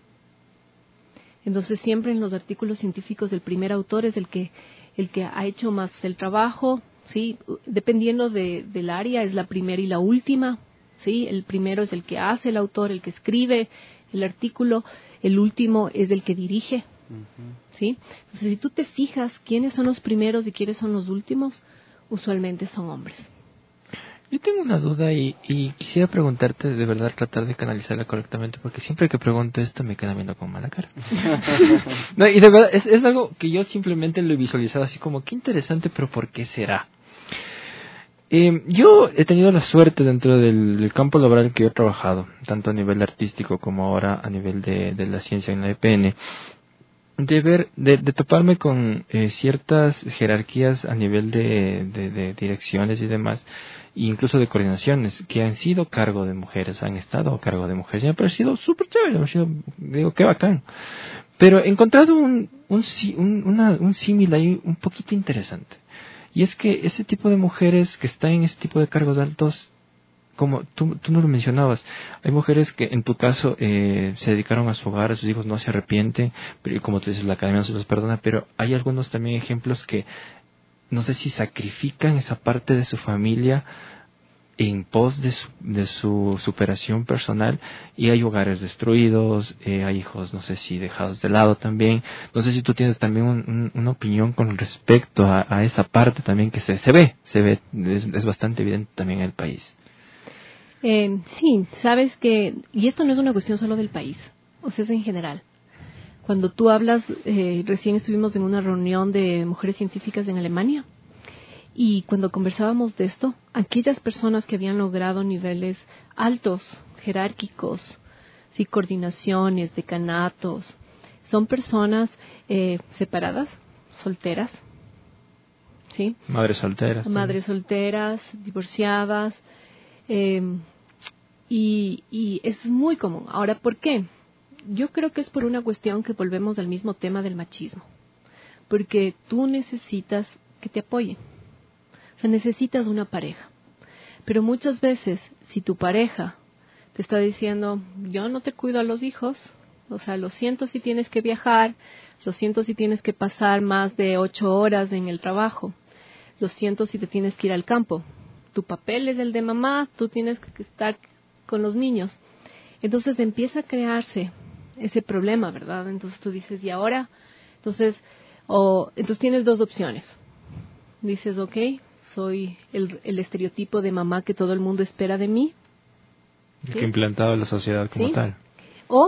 Entonces siempre en los artículos científicos el primer autor es el que el que ha hecho más el trabajo, sí, dependiendo de, del área es la primera y la última, sí, el primero es el que hace el autor, el que escribe el artículo, el último es el que dirige, Ujú. sí. Entonces si tú te fijas quiénes son los primeros y quiénes son los últimos, usualmente son hombres. Yo tengo una duda y, y quisiera preguntarte, de verdad, tratar de canalizarla correctamente, porque siempre que pregunto esto me queda viendo con mala cara. No, y de verdad, es, es algo que yo simplemente lo he visualizado así como, qué interesante, pero ¿por qué será? Eh, yo he tenido la suerte dentro del, del campo laboral que he trabajado, tanto a nivel artístico como ahora a nivel de, de la ciencia en la E P N, de ver, de, de toparme con eh, ciertas jerarquías a nivel de, de, de direcciones y demás, e incluso de coordinaciones, que han sido cargo de mujeres, han estado a cargo de mujeres, y me ha parecido súper chévere, me ha parecido, digo, qué bacán. Pero he encontrado un, un, sí- un, una, un símil ahí un poquito interesante, y es que ese tipo de mujeres que están en ese tipo de cargos altos, como tú, tú no lo mencionabas, hay mujeres que en tu caso eh, se dedicaron a su hogar, a sus hijos, no se arrepienten, pero como tú dices, la academia no se los perdona, pero hay algunos también ejemplos que no sé si sacrifican esa parte de su familia en pos de su, de su superación personal, y hay hogares destruidos, eh, hay hijos, no sé si dejados de lado también. No sé si tú tienes también un, un, una opinión con respecto a, a esa parte también que se, se ve, se ve, es, es bastante evidente también en el país. Eh, sí, sabes que, y esto no es una cuestión solo del país, o sea, es en general. Cuando tú hablas, eh, recién estuvimos en una reunión de mujeres científicas en Alemania, y cuando conversábamos de esto, aquellas personas que habían logrado niveles altos, jerárquicos, sí, coordinaciones, decanatos, son personas eh, separadas, solteras, sí, Madres solteras. madres solteras, divorciadas, eh, y, y es muy común. Ahora, ¿por qué? Yo creo que es por una cuestión que volvemos al mismo tema del machismo, porque tú necesitas que te apoyen, o sea, necesitas una pareja, pero muchas veces si tu pareja te está diciendo, yo no te cuido a los hijos, o sea, lo siento si tienes que viajar, lo siento si tienes que pasar más de ocho horas en el trabajo, lo siento si te tienes que ir al campo, tu papel es el de mamá, tú tienes que estar con los niños. Entonces empieza a crearse ese problema, ¿verdad? Entonces tú dices, ¿y ahora? Entonces, o, entonces tienes dos opciones. Dices, ok, soy el, el estereotipo de mamá que todo el mundo espera de mí. ¿Sí? ¿Sí? Que implantado en la sociedad como ¿Sí? tal. O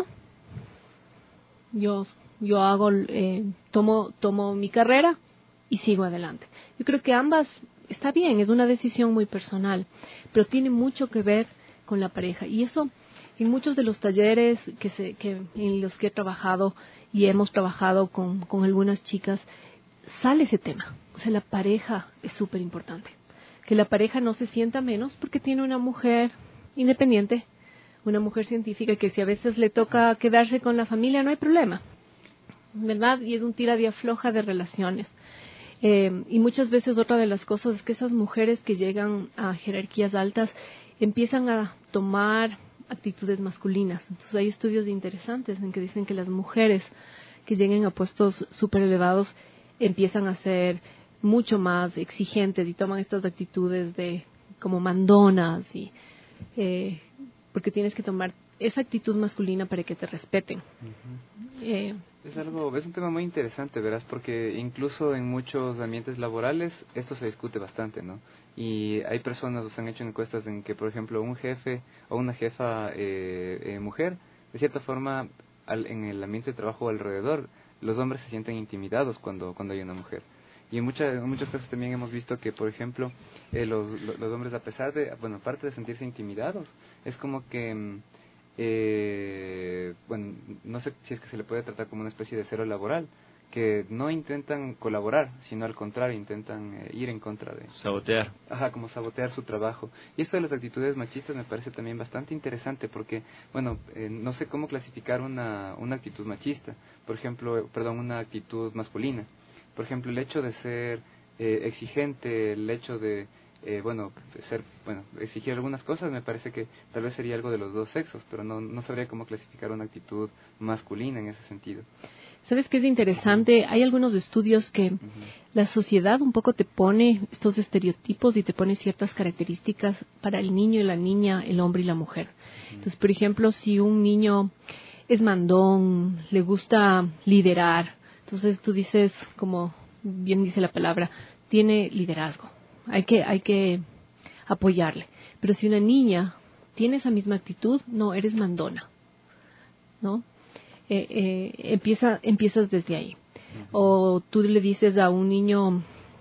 yo, yo hago, eh, tomo, tomo mi carrera y sigo adelante. Yo creo que ambas está bien, es una decisión muy personal, pero tiene mucho que ver con la pareja. Y eso, en muchos de los talleres que se, que, en los que he trabajado y hemos trabajado con, con algunas chicas, sale ese tema. O sea, la pareja es súper importante. Que la pareja no se sienta menos porque tiene una mujer independiente, una mujer científica que si a veces le toca quedarse con la familia, no hay problema, ¿verdad? Y es un tira de afloja de relaciones. Eh, y muchas veces otra de las cosas es que esas mujeres que llegan a jerarquías altas empiezan a tomar actitudes masculinas. Entonces hay estudios interesantes en que dicen que las mujeres que lleguen a puestos súper elevados empiezan a ser mucho más exigentes y toman estas actitudes de como mandonas y eh, porque tienes que tomar esa actitud masculina para que te respeten. Uh-huh. Eh, es algo, es un tema muy interesante, verás, porque incluso en muchos ambientes laborales esto se discute bastante, ¿no? Y hay personas, nos han hecho encuestas en que, por ejemplo, un jefe o una jefa eh, eh, mujer, de cierta forma, al, en el ambiente de trabajo alrededor, los hombres se sienten intimidados cuando cuando hay una mujer. Y en, mucha, en muchos casos también hemos visto que, por ejemplo, eh, los, los hombres, a pesar de, bueno, aparte de sentirse intimidados, es como que, eh, bueno, no sé si es que se le puede tratar como una especie de cero laboral, que no intentan colaborar, sino al contrario, intentan eh, ir en contra de... Sabotear. Ajá, como sabotear su trabajo. Y esto de las actitudes machistas me parece también bastante interesante porque, bueno, eh, no sé cómo clasificar una, una actitud machista, por ejemplo, eh, perdón, una actitud masculina. Por ejemplo, el hecho de ser eh, exigente, el hecho de, eh, bueno, de ser, bueno, exigir algunas cosas, me parece que tal vez sería algo de los dos sexos, pero no, no sabría cómo clasificar una actitud masculina en ese sentido. ¿Sabes qué es interesante? Hay algunos estudios que uh-huh. la sociedad un poco te pone estos estereotipos y te pone ciertas características para el niño y la niña, el hombre y la mujer. Uh-huh. Entonces, por ejemplo, si un niño es mandón, le gusta liderar, entonces tú dices, como bien dice la palabra, tiene liderazgo. Hay que, hay que apoyarle. Pero si una niña tiene esa misma actitud, no, eres mandona, ¿no? Eh, eh, empieza, empiezas desde ahí. Uh-huh. O tú le dices a un niño,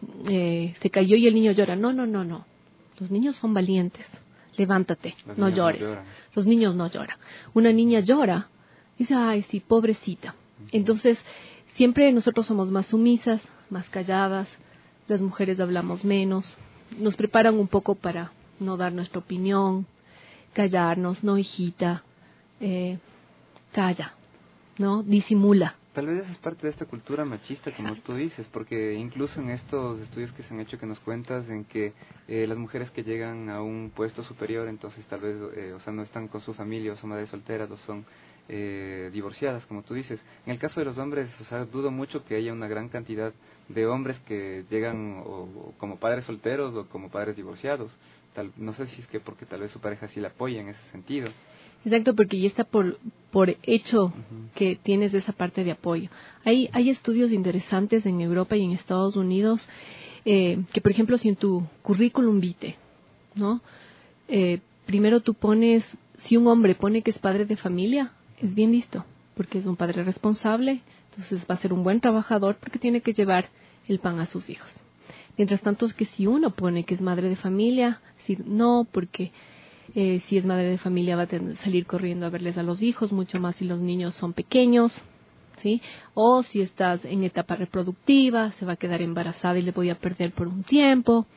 eh, se cayó y el niño llora. No, no, no, no. Los niños son valientes. Levántate, Los no llores. No Los niños no lloran. Una niña llora, dice, ay, sí, pobrecita. Uh-huh. Entonces, siempre nosotros somos más sumisas, más calladas. Las mujeres hablamos menos. Nos preparan un poco para no dar nuestra opinión, callarnos, no, hijita, eh, calla. ¿No? Disimula. Tal vez eso es parte de esta cultura machista, como tú dices, porque incluso en estos estudios que se han hecho que nos cuentas, en que eh, las mujeres que llegan a un puesto superior, entonces tal vez, eh, o sea, no están con su familia, o son madres solteras, o son eh, divorciadas, como tú dices. En el caso de los hombres, o sea, dudo mucho que haya una gran cantidad de hombres que llegan o, o como padres solteros o como padres divorciados. Tal, no sé si es que porque tal vez su pareja sí la apoya en ese sentido. Exacto, porque ya está por por hecho uh-huh. que tienes esa parte de apoyo. Hay hay estudios interesantes en Europa y en Estados Unidos eh, que, por ejemplo, si en tu currículum vitae, ¿no? Eh, primero tú pones, si un hombre pone que es padre de familia, es bien visto, porque es un padre responsable, entonces va a ser un buen trabajador porque tiene que llevar el pan a sus hijos. Mientras tanto, es que si uno pone que es madre de familia, si no, porque Eh, si es madre de familia va a tener, salir corriendo a verles a los hijos, mucho más si los niños son pequeños, ¿sí? O si estás en etapa reproductiva, se va a quedar embarazada y le voy a perder por un tiempo.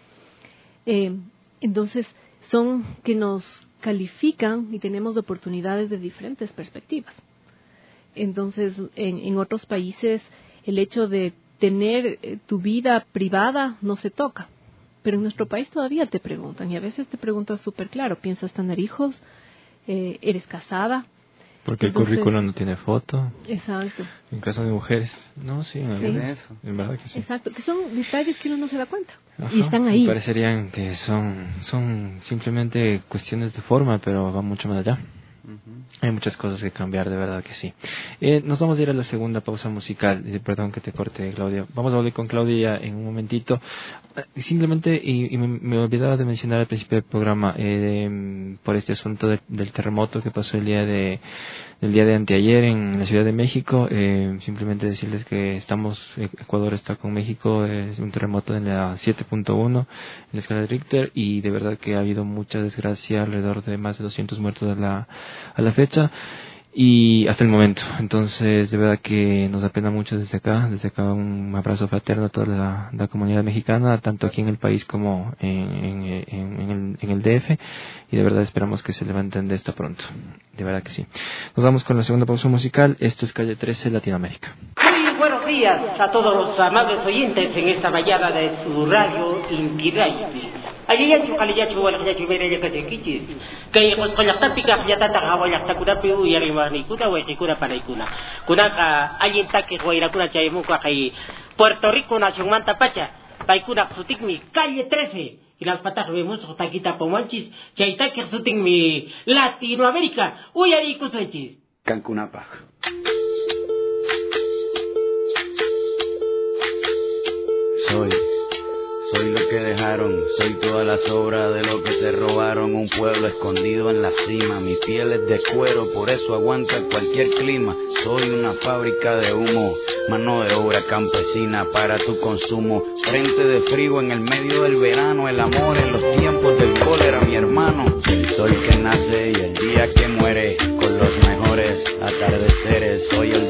Eh, entonces, son que nos califican y tenemos oportunidades de diferentes perspectivas. Entonces, en, en otros países, el hecho de tener eh, tu vida privada no se toca. Pero en nuestro país todavía te preguntan, y a veces te preguntan súper claro, ¿piensas tener hijos? Eh, ¿Eres casada? Porque Entonces, el currículum no tiene foto. Exacto. En caso de mujeres, no, sí, en, sí. Eso. En verdad que sí. Exacto, que son detalles que uno no se da cuenta. Ajá. Y están ahí. Me parecerían que son, son simplemente cuestiones de forma, pero van mucho más allá. Uh-huh. Hay muchas cosas que cambiar, de verdad que sí. Eh, nos vamos a ir a la segunda pausa musical. Eh, perdón que te corte, Claudia. Vamos a hablar con Claudia en un momentito. Eh, simplemente, y, y me, me olvidaba de mencionar al principio del programa, eh, por este asunto de, del terremoto que pasó el día de el día de anteayer en la Ciudad de México. Eh, simplemente decirles que estamos, Ecuador está con México, es un terremoto en la siete punto uno en la escala de Richter, y de verdad que ha habido mucha desgracia, alrededor de más de doscientos muertos a la a la fecha y hasta el momento. Entonces, de verdad que nos da pena mucho desde acá, desde acá un abrazo fraterno a toda la, la comunidad mexicana, tanto aquí en el país como en, en, en, en, el, en el D F, y de verdad esperamos que se levanten de esto pronto, de verdad que sí. Nos vamos con la segunda pausa musical. Esto es Calle trece, Latinoamérica. Muy buenos días a todos los amables oyentes en esta mañana de su radio Inti Radio. Aliyachu kaliyachu wala kayachu mereya kasekichis. Kay qosqollaqta pika qyatata qawallaqta kunapi uyarimarnikuna wayqikuna panaykuna. Kunaka allintaki wayrakuna chaymuqa kay Puerto Rico nacionmanta pacha. Paykuna sutikmi calle trece. Ilalpataq vemos taquita pomanchis. Chaytaki sutikmi Latinoamérica. Uyarikusunchis. Cancunapa. Soy Soy lo que dejaron, soy toda la sobra de lo que se robaron. Un pueblo escondido en la cima, mi piel es de cuero, por eso aguanta cualquier clima. Soy una fábrica de humo, mano de obra campesina para tu consumo. Frente de frío en el medio del verano, el amor en los tiempos del cólera, mi hermano. El sol que nace y el día que muere, con los mejores atardeceres. Soy el desarrollo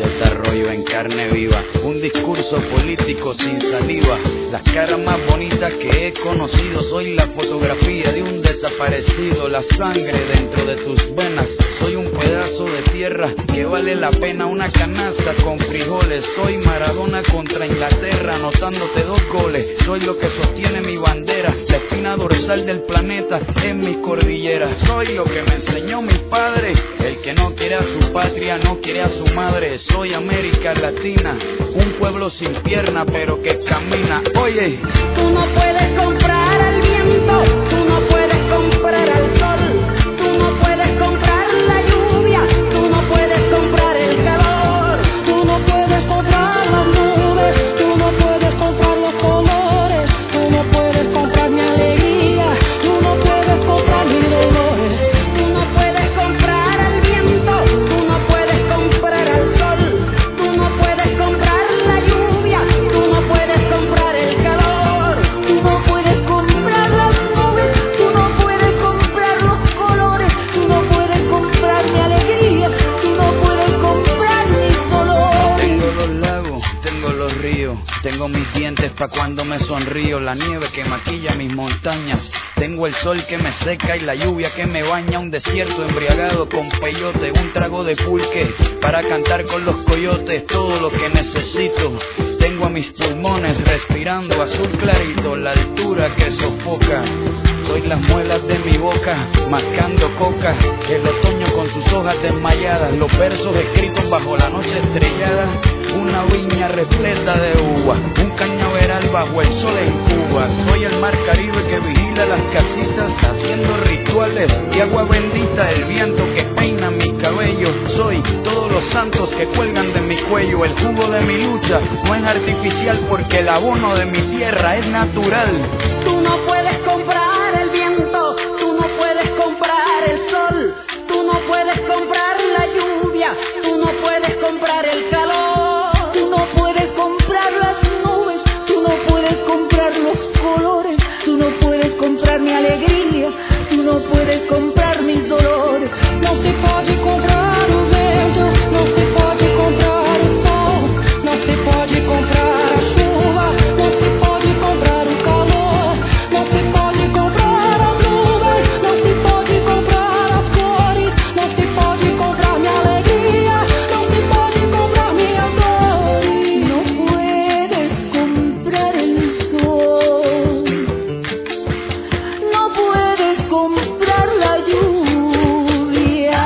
desarrollo en carne viva. Un discurso político sin saliva. Las caras más bonitas que he conocido. Soy la fotografía de un desaparecido. La sangre dentro de tus venas. Soy un pedazo de tierra que vale la pena una canasta con frijoles. Soy Maradona contra Inglaterra, anotándote dos goles. Soy lo que sostiene mi bandera, la espina dorsal del planeta en mis cordilleras. Soy lo que me enseñó mi padre, el que no quiere a su patria, no quiere a su madre. Soy América Latina, un pueblo sin pierna pero que camina. Oye, tú no puedes comprar al viento, tú no puedes comprar al sol, tú no puedes comprar la lluvia, tú no puedes comprar el calor, tú no puedes comprar las nubes, tú no puedes comprar los colores, tú no puedes comprar mi alegría, tú no puedes comprar mis dolores, tú no puedes comprar al viento, tú no puedes comprar al sol, tú no puedes comprar la lluvia, tú no puedes comprar el calor, tú no puedes comprar las nubes, tú no puedes comprar los colores, tú no puedes comprar mi alegría, tú no puedes comprar mis dolores. tengo los lagos, tengo los ríos, tengo mis dientes pa' cuando me sonrío, la nieve que maquilla mis montañas, tengo el sol que me seca y la lluvia que me baña, un desierto embriagado con peyote, un trago de pulque para cantar con los coyotes, todo lo que necesito. Tengo a mis pulmones respirando azul clarito, la altura que sofoca. Soy las muelas de mi boca, mascando coca, el otoño con sus hojas desmayadas, los versos escritos bajo la noche estrellada, una viña repleta de uva, un cañaveral bajo el sol en Cuba. Soy el mar Caribe que vigila las casitas, haciendo rituales de agua bendita, el viento que peina mi cabello. Soy todos los santos que cuelgan de mi cuello, el jugo de mi lucha no es artificial porque el abono de mi tierra es natural. Tú no puedes comprar el viento, tú no puedes comprar el sol, tú no puedes comprar la lluvia, tú no puedes comprar el calor, tú no puedes comprar las nubes, tú no puedes comprar los colores, tú no puedes comprar mi alegría, tú no puedes comprar mis dolores. No se puede comprar o vento, no se puede comprar o sol, no se puede comprar a chuva, no se puede comprar o calor, no se puede comprar as nuvens, no se pode comprar as cores, não se pode comprar minha alegria, não se pode comprar minha dor. No puedes comprar el sol, no puedes comprar la lluvia.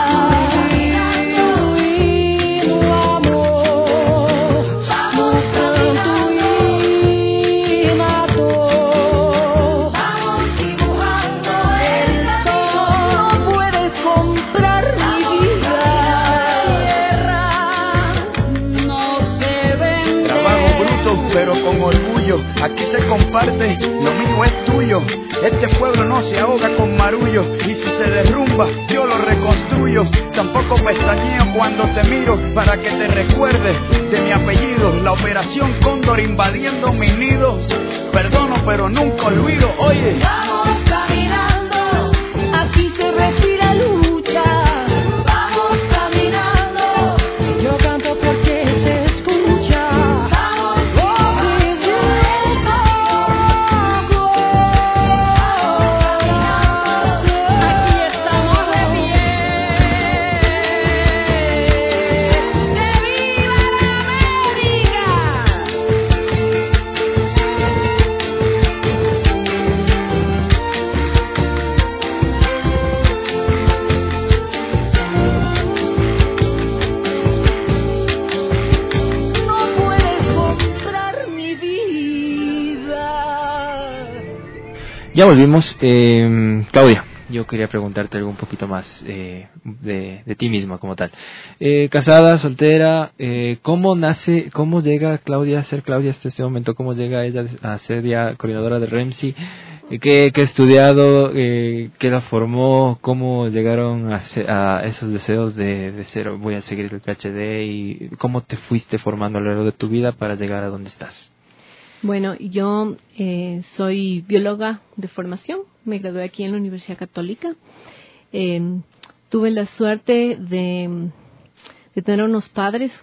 Y no amor, no canto y mato. Vamos dibujando el sol, no puedes comprar mi vida. Tierra no se vende. Trabajo bruto pero con orgullo, aquí se comparte, lo mío es tuyo. Este pueblo no se ahoga con marullo, y si se derrumba yo lo reconstruyo. Tampoco pestañeo cuando te miro para que te recuerdes de mi apellido. La operación Cóndor invadiendo mi nido, perdono pero nunca olvido. Oye, Vamos caminando, aquí se respira lucha. Vamos caminando, yo canto porque se escucha. Vamos caminando, aquí estamos de pie. ¡Que viva la América! No puedes comprar mi vida. Ya volvimos. Eh, Claudia, yo quería preguntarte algo un poquito más eh, de, de ti misma como tal. Eh, casada, soltera, eh, ¿cómo nace, cómo llega Claudia a ser Claudia hasta este momento? ¿Cómo llega ella a ser ya coordinadora de REMSI? Eh, ¿Qué, qué ha estudiado? Eh, ¿Qué la formó? ¿Cómo llegaron a, se- a esos deseos de, de ser, voy a seguir el P H D? ¿Y cómo te fuiste formando a lo largo de tu vida para llegar a donde estás? Bueno, yo eh, soy bióloga de formación, me gradué aquí en la Universidad Católica. Eh, tuve la suerte de, de tener unos padres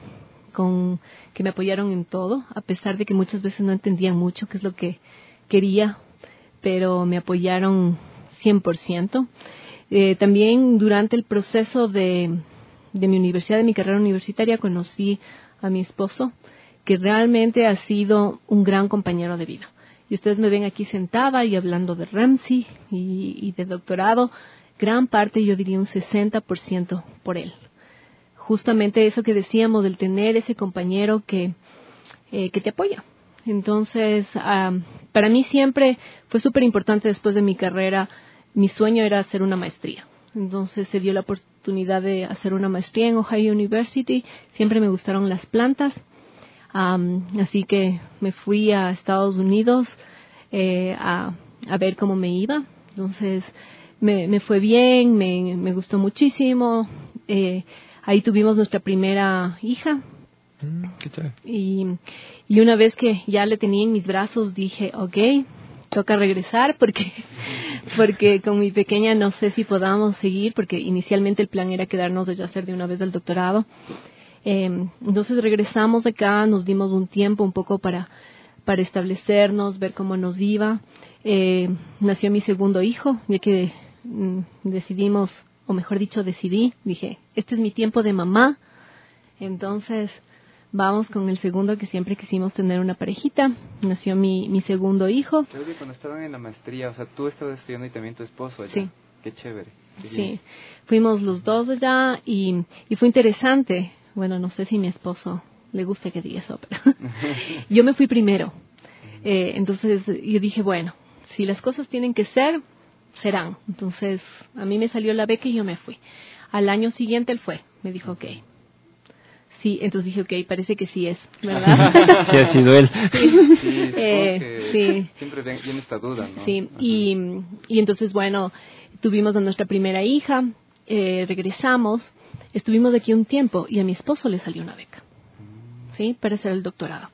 con que me apoyaron en todo, a pesar de que muchas veces no entendían mucho qué es lo que quería, pero me apoyaron cien por ciento. Eh, también durante el proceso de, de mi universidad, de mi carrera universitaria, conocí a mi esposo, que realmente ha sido un gran compañero de vida. Y ustedes me ven aquí sentada y hablando de Ramsey y, y de doctorado, gran parte, yo diría un sesenta por ciento por él. Justamente eso que decíamos, del tener ese compañero que, eh, que te apoya. Entonces, um, para mí siempre fue súper importante después de mi carrera. Mi sueño era hacer una maestría. Entonces se dio la oportunidad de hacer una maestría en Ohio University. Siempre me gustaron las plantas. Um, así que me fui a Estados Unidos eh, a, a ver cómo me iba. Entonces me, me fue bien, me, me gustó muchísimo. Eh, ahí tuvimos nuestra primera hija. ¿Qué tal? Y, y una vez que ya le tenía en mis brazos dije, ok, toca regresar porque, porque con mi pequeña no sé si podamos seguir, porque inicialmente el plan era quedarnos de ya hacer de una vez el doctorado. Eh, entonces regresamos acá, nos dimos un tiempo un poco para, para establecernos, ver cómo nos iba. Eh, nació mi segundo hijo, ya que mm, decidimos, o mejor dicho decidí, dije, este es mi tiempo de mamá, entonces vamos con el segundo, que siempre quisimos tener una parejita. Nació mi, mi segundo hijo. Creo que cuando estaban en la maestría, o sea, tú estabas estudiando y también tu esposo allá. Sí. Qué chévere. Qué Sí, bien. fuimos los dos allá y, y fue interesante. Bueno, no sé si mi esposo le gusta que diga eso, pero yo me fui primero. Eh, entonces yo dije, bueno, si las cosas tienen que ser, serán. Entonces a mí me salió la beca y yo me fui. Al año siguiente él fue, me dijo, ok. Sí, entonces dije, ok, parece que sí es, ¿verdad? Sí, ha sido él. Sí, Sí, eh, sí. Siempre viene esta duda, ¿no? Sí, Ajá. y, y entonces, bueno, tuvimos a nuestra primera hija, eh, regresamos, estuvimos aquí un tiempo y a mi esposo le salió una beca, ¿sí? Para hacer el doctorado.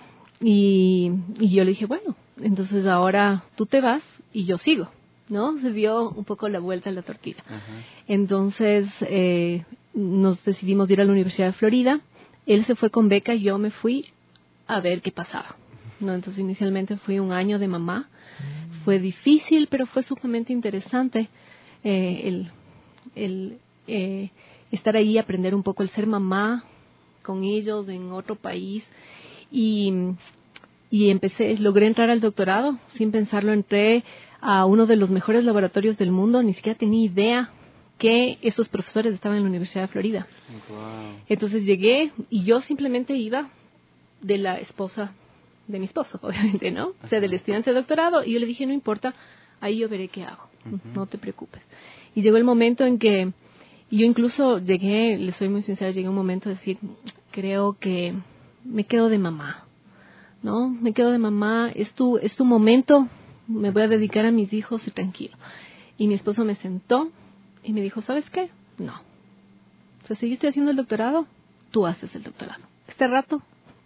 Y, y yo le dije, bueno, entonces ahora tú te vas y yo sigo, ¿no? Se dio un poco la vuelta a la tortilla. Ajá. Entonces, eh, nos decidimos ir a la Universidad de Florida. Él se fue con beca y yo me fui a ver qué pasaba, ¿no? Entonces, inicialmente fui un año de mamá. Fue difícil, pero fue sumamente interesante eh, el, el eh, estar ahí, aprender un poco el ser mamá con ellos en otro país. Y, y empecé, logré entrar al doctorado. Sin pensarlo, entré a uno de los mejores laboratorios del mundo. Ni siquiera tenía idea que esos profesores estaban en la Universidad de Florida. Wow. Entonces llegué y yo simplemente iba de la esposa de mi esposo, obviamente, ¿no? O sea, del estudiante de doctorado. Y yo le dije, no importa, ahí yo veré qué hago. Uh-huh. No te preocupes. Y llegó el momento en que yo incluso llegué, le soy muy sincera, llegué a un momento de decir, creo que me quedo de mamá, ¿no? Me quedo de mamá, es tu, es tu momento, me voy a dedicar a mis hijos y tranquilo. Y mi esposo me sentó y me dijo, ¿sabes qué? No. O sea, si yo estoy haciendo el doctorado, tú haces el doctorado. Este rato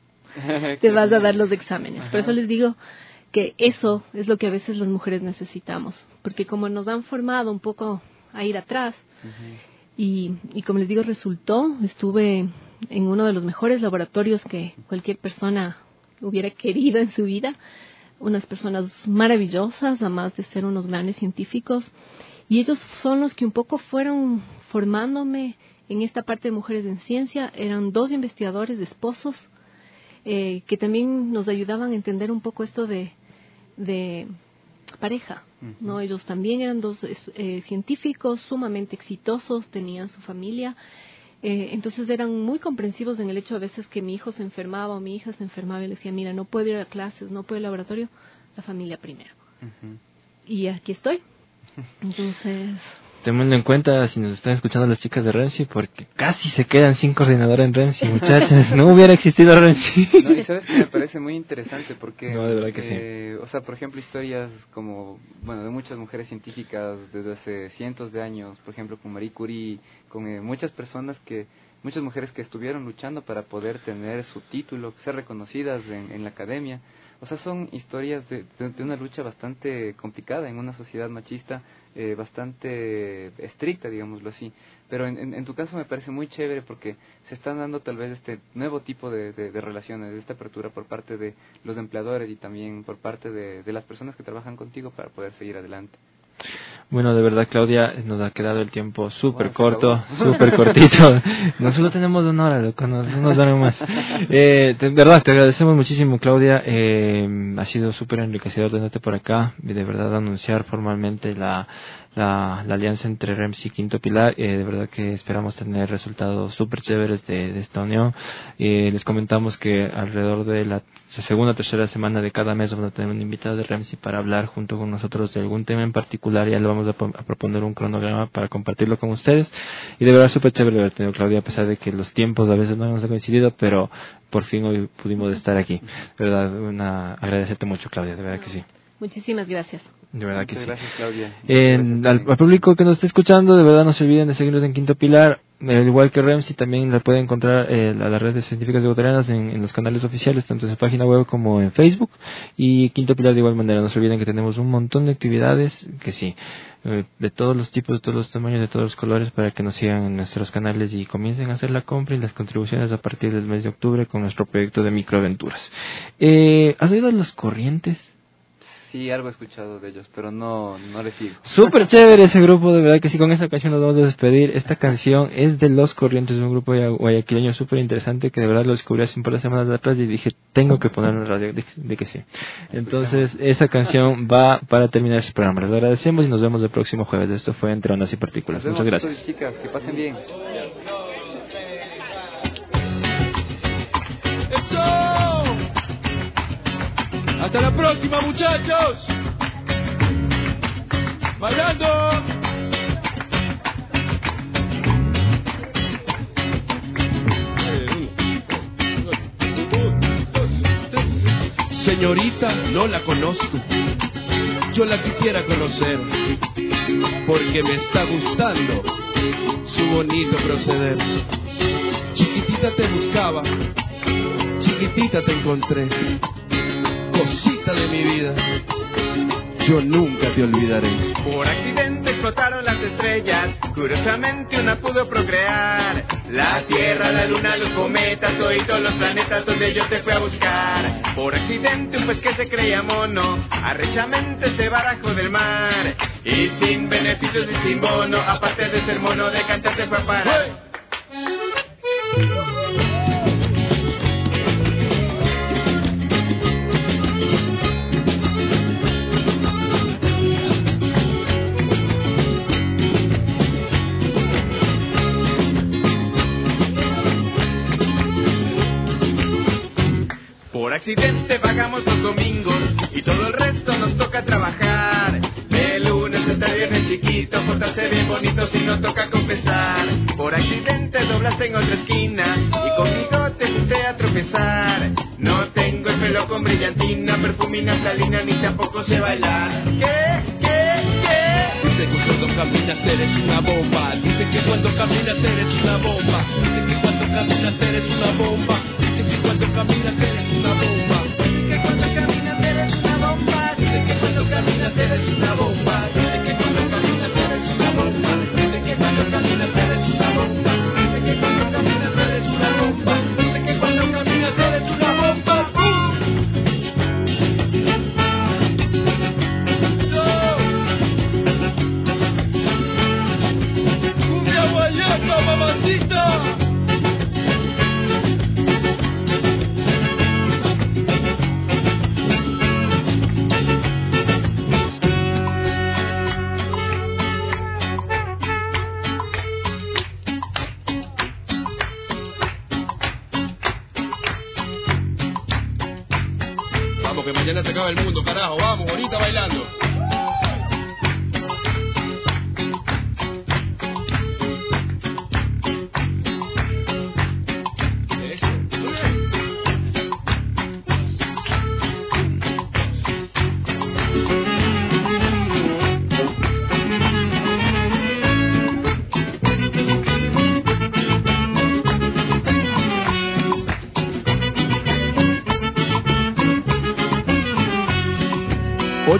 te vas a dar los exámenes. Ajá. Por eso les digo que eso es lo que a veces las mujeres necesitamos. Porque como nos han formado un poco a ir atrás, uh-huh. y, y como les digo, resultó, estuve en uno de los mejores laboratorios que cualquier persona hubiera querido en su vida. Unas personas maravillosas, además de ser unos grandes científicos. Y ellos son los que un poco fueron formándome en esta parte de mujeres en ciencia. Eran dos investigadores, de esposos, eh, que también nos ayudaban a entender un poco esto de, de pareja, ¿no? Uh-huh. Ellos también eran dos eh, científicos sumamente exitosos, tenían su familia. Eh, entonces eran muy comprensivos en el hecho a veces que mi hijo se enfermaba o mi hija se enfermaba y le decía, mira, no puedo ir a clases, no puedo ir al laboratorio, la familia primero. Uh-huh. Y aquí estoy. Entonces, Ténganlo en cuenta si nos están escuchando las chicas de Renzi, porque casi se quedan sin coordinadora en Renzi, muchachas. No hubiera existido Renzi. No, y sabes que me parece muy interesante porque, no, de verdad que eh, sí. O sea, por ejemplo, historias como, bueno, de muchas mujeres científicas desde hace cientos de años, por ejemplo, con Marie Curie, con eh, muchas personas que muchas mujeres que estuvieron luchando para poder tener su título, ser reconocidas en, en la academia. O sea, son historias de, de, de una lucha bastante complicada en una sociedad machista, eh, bastante estricta, digámoslo así. Pero en, en, en tu caso me parece muy chévere porque se están dando tal vez este nuevo tipo de, de, de relaciones, de esta apertura por parte de los empleadores y también por parte de, de las personas que trabajan contigo para poder seguir adelante. Bueno, de verdad, Claudia, nos ha quedado el tiempo súper corto, súper cortito. No solo tenemos una hora, loco, no, no nos dan más. Eh, de verdad, te agradecemos muchísimo, Claudia. Eh, ha sido súper enriquecedor tenerte por acá y de verdad anunciar formalmente la, la, la alianza entre R E M S y Quinto Pilar. Eh, de verdad que esperamos tener resultados súper chéveres de, de esta unión. Eh, les comentamos que alrededor de la segunda o tercera semana de cada mes vamos a tener un invitado de R E M S para hablar junto con nosotros de algún tema en particular. Ya le vamos a, a proponer un cronograma para compartirlo con ustedes. Y de verdad súper chévere haber tenido, Claudia, a pesar de que los tiempos a veces no nos han coincidido, pero por fin hoy pudimos estar aquí. De verdad, una, agradecerte mucho, Claudia, de verdad que sí. Muchísimas gracias. De verdad que Muchas sí. Gracias, Claudia. En, al, al público que nos esté escuchando, de verdad no se olviden de seguirnos en Quinto Pilar, al igual que R E M S, también la pueden encontrar eh, a las redes científicas ecuatorianas en, en los canales oficiales, tanto en su página web como en Facebook. Y Quinto Pilar de igual manera, no se olviden que tenemos un montón de actividades, que sí, eh, de todos los tipos, de todos los tamaños, de todos los colores, para que nos sigan en nuestros canales y comiencen a hacer la compra y las contribuciones a partir del mes de octubre con nuestro proyecto de microaventuras. Eh, ¿Has oído Los Corrientes? Sí, algo he escuchado de ellos, pero no, no le sigo. Súper chévere ese grupo, de verdad que sí, con esa canción nos vamos a despedir. Esta canción es de Los Corrientes, un grupo guayaquileño súper interesante que de verdad lo descubrí hace un par de semanas atrás y dije, tengo que ponerlo en radio, de, de que sí. Entonces, esa canción va para terminar este programa. Les agradecemos y nos vemos el próximo jueves. Esto fue Entre Ondas y Partículas. Muchas gracias. Chicas, que pasen bien. Hasta la próxima, muchachos. Bailando. Señorita, no la conozco. Yo la quisiera conocer porque me está gustando su bonito proceder. Chiquitita te buscaba, chiquitita te encontré. Cosita de mi vida, yo nunca te olvidaré. Por accidente explotaron las estrellas, curiosamente una pudo procrear. La Tierra, la Luna, los cometas, todos los planetas donde yo te fui a buscar. Por accidente un pez que se creía mono, arrechamente se barajó del mar. Y sin beneficios y sin bono, aparte de ser mono, de cantar se fue a parar. ¡Hey! Por accidente pagamos los domingos y todo el resto nos toca trabajar. De lunes hasta viernes chiquito, portarse bien bonito si nos toca confesar. Por accidente doblaste en otra esquina y conmigo te fuiste a tropezar. No tengo el pelo con brillantina, perfumina, salina, ni tampoco sé bailar. ¿Qué? ¿Qué? ¿Qué? Dice que cuando caminas eres una bomba. Dice que cuando caminas eres una bomba. Dice que cuando caminas eres una bomba. Dice que cuando caminas eres una bomba. Dice que cuando caminas eres una bomba. Dice que cuando caminas eres una bomba. Dice que cuando caminas eres una bomba. Dice que cuando caminas eres una bomba. Dice que cuando caminas eres una bomba. Dice que cuando caminas eres una bomba. ¡Cumbia guayata, mamacita! Vamos, que mañana se acaba el mundo, carajo. Vamos, ahorita bailando.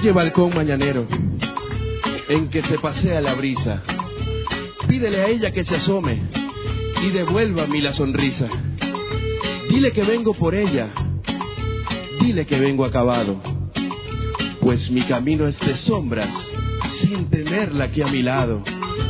Oye, balcón mañanero, en que se pasea la brisa, pídele a ella que se asome y devuelva a mí la sonrisa. Dile que vengo por ella, dile que vengo acabado, pues mi camino es de sombras sin tenerla aquí a mi lado.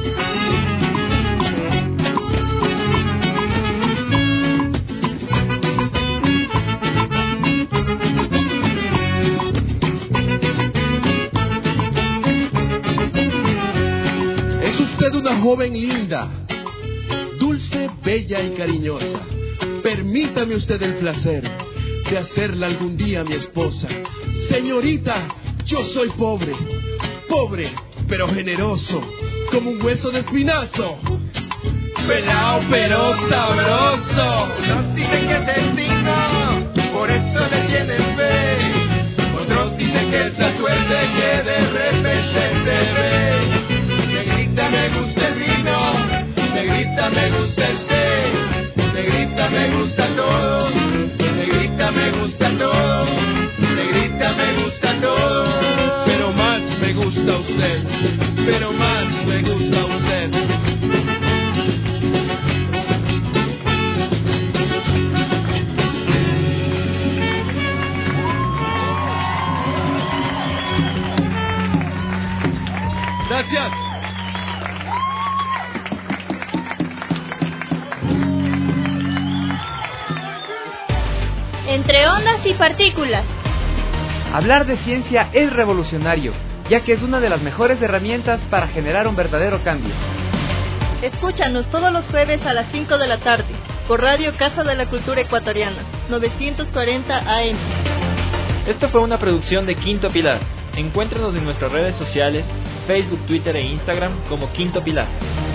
Joven linda, dulce, bella y cariñosa, permítame usted el placer de hacerla algún día mi esposa. Señorita, yo soy pobre, pobre, pero generoso, como un hueso de espinazo, pelao pero sabroso. Unos dicen que es destino, por eso le tienen fe. Otros dicen que es la suerte que de repente se ve. Negrita, me gusta el vino, negrita, me gusta el té, negrita, me gusta todo, negrita, me gusta todo, negrita, me gusta todo, pero más me gusta usted, pero más me gusta usted. Gracias. Entre ondas y partículas. Hablar de ciencia es revolucionario, ya que es una de las mejores herramientas para generar un verdadero cambio. Escúchanos todos los jueves a las cinco de la tarde, por Radio Casa de la Cultura Ecuatoriana, novecientos cuarenta A M. Esto fue una producción de Quinto Pilar. Encuéntrenos en nuestras redes sociales, Facebook, Twitter e Instagram como Quinto Pilar.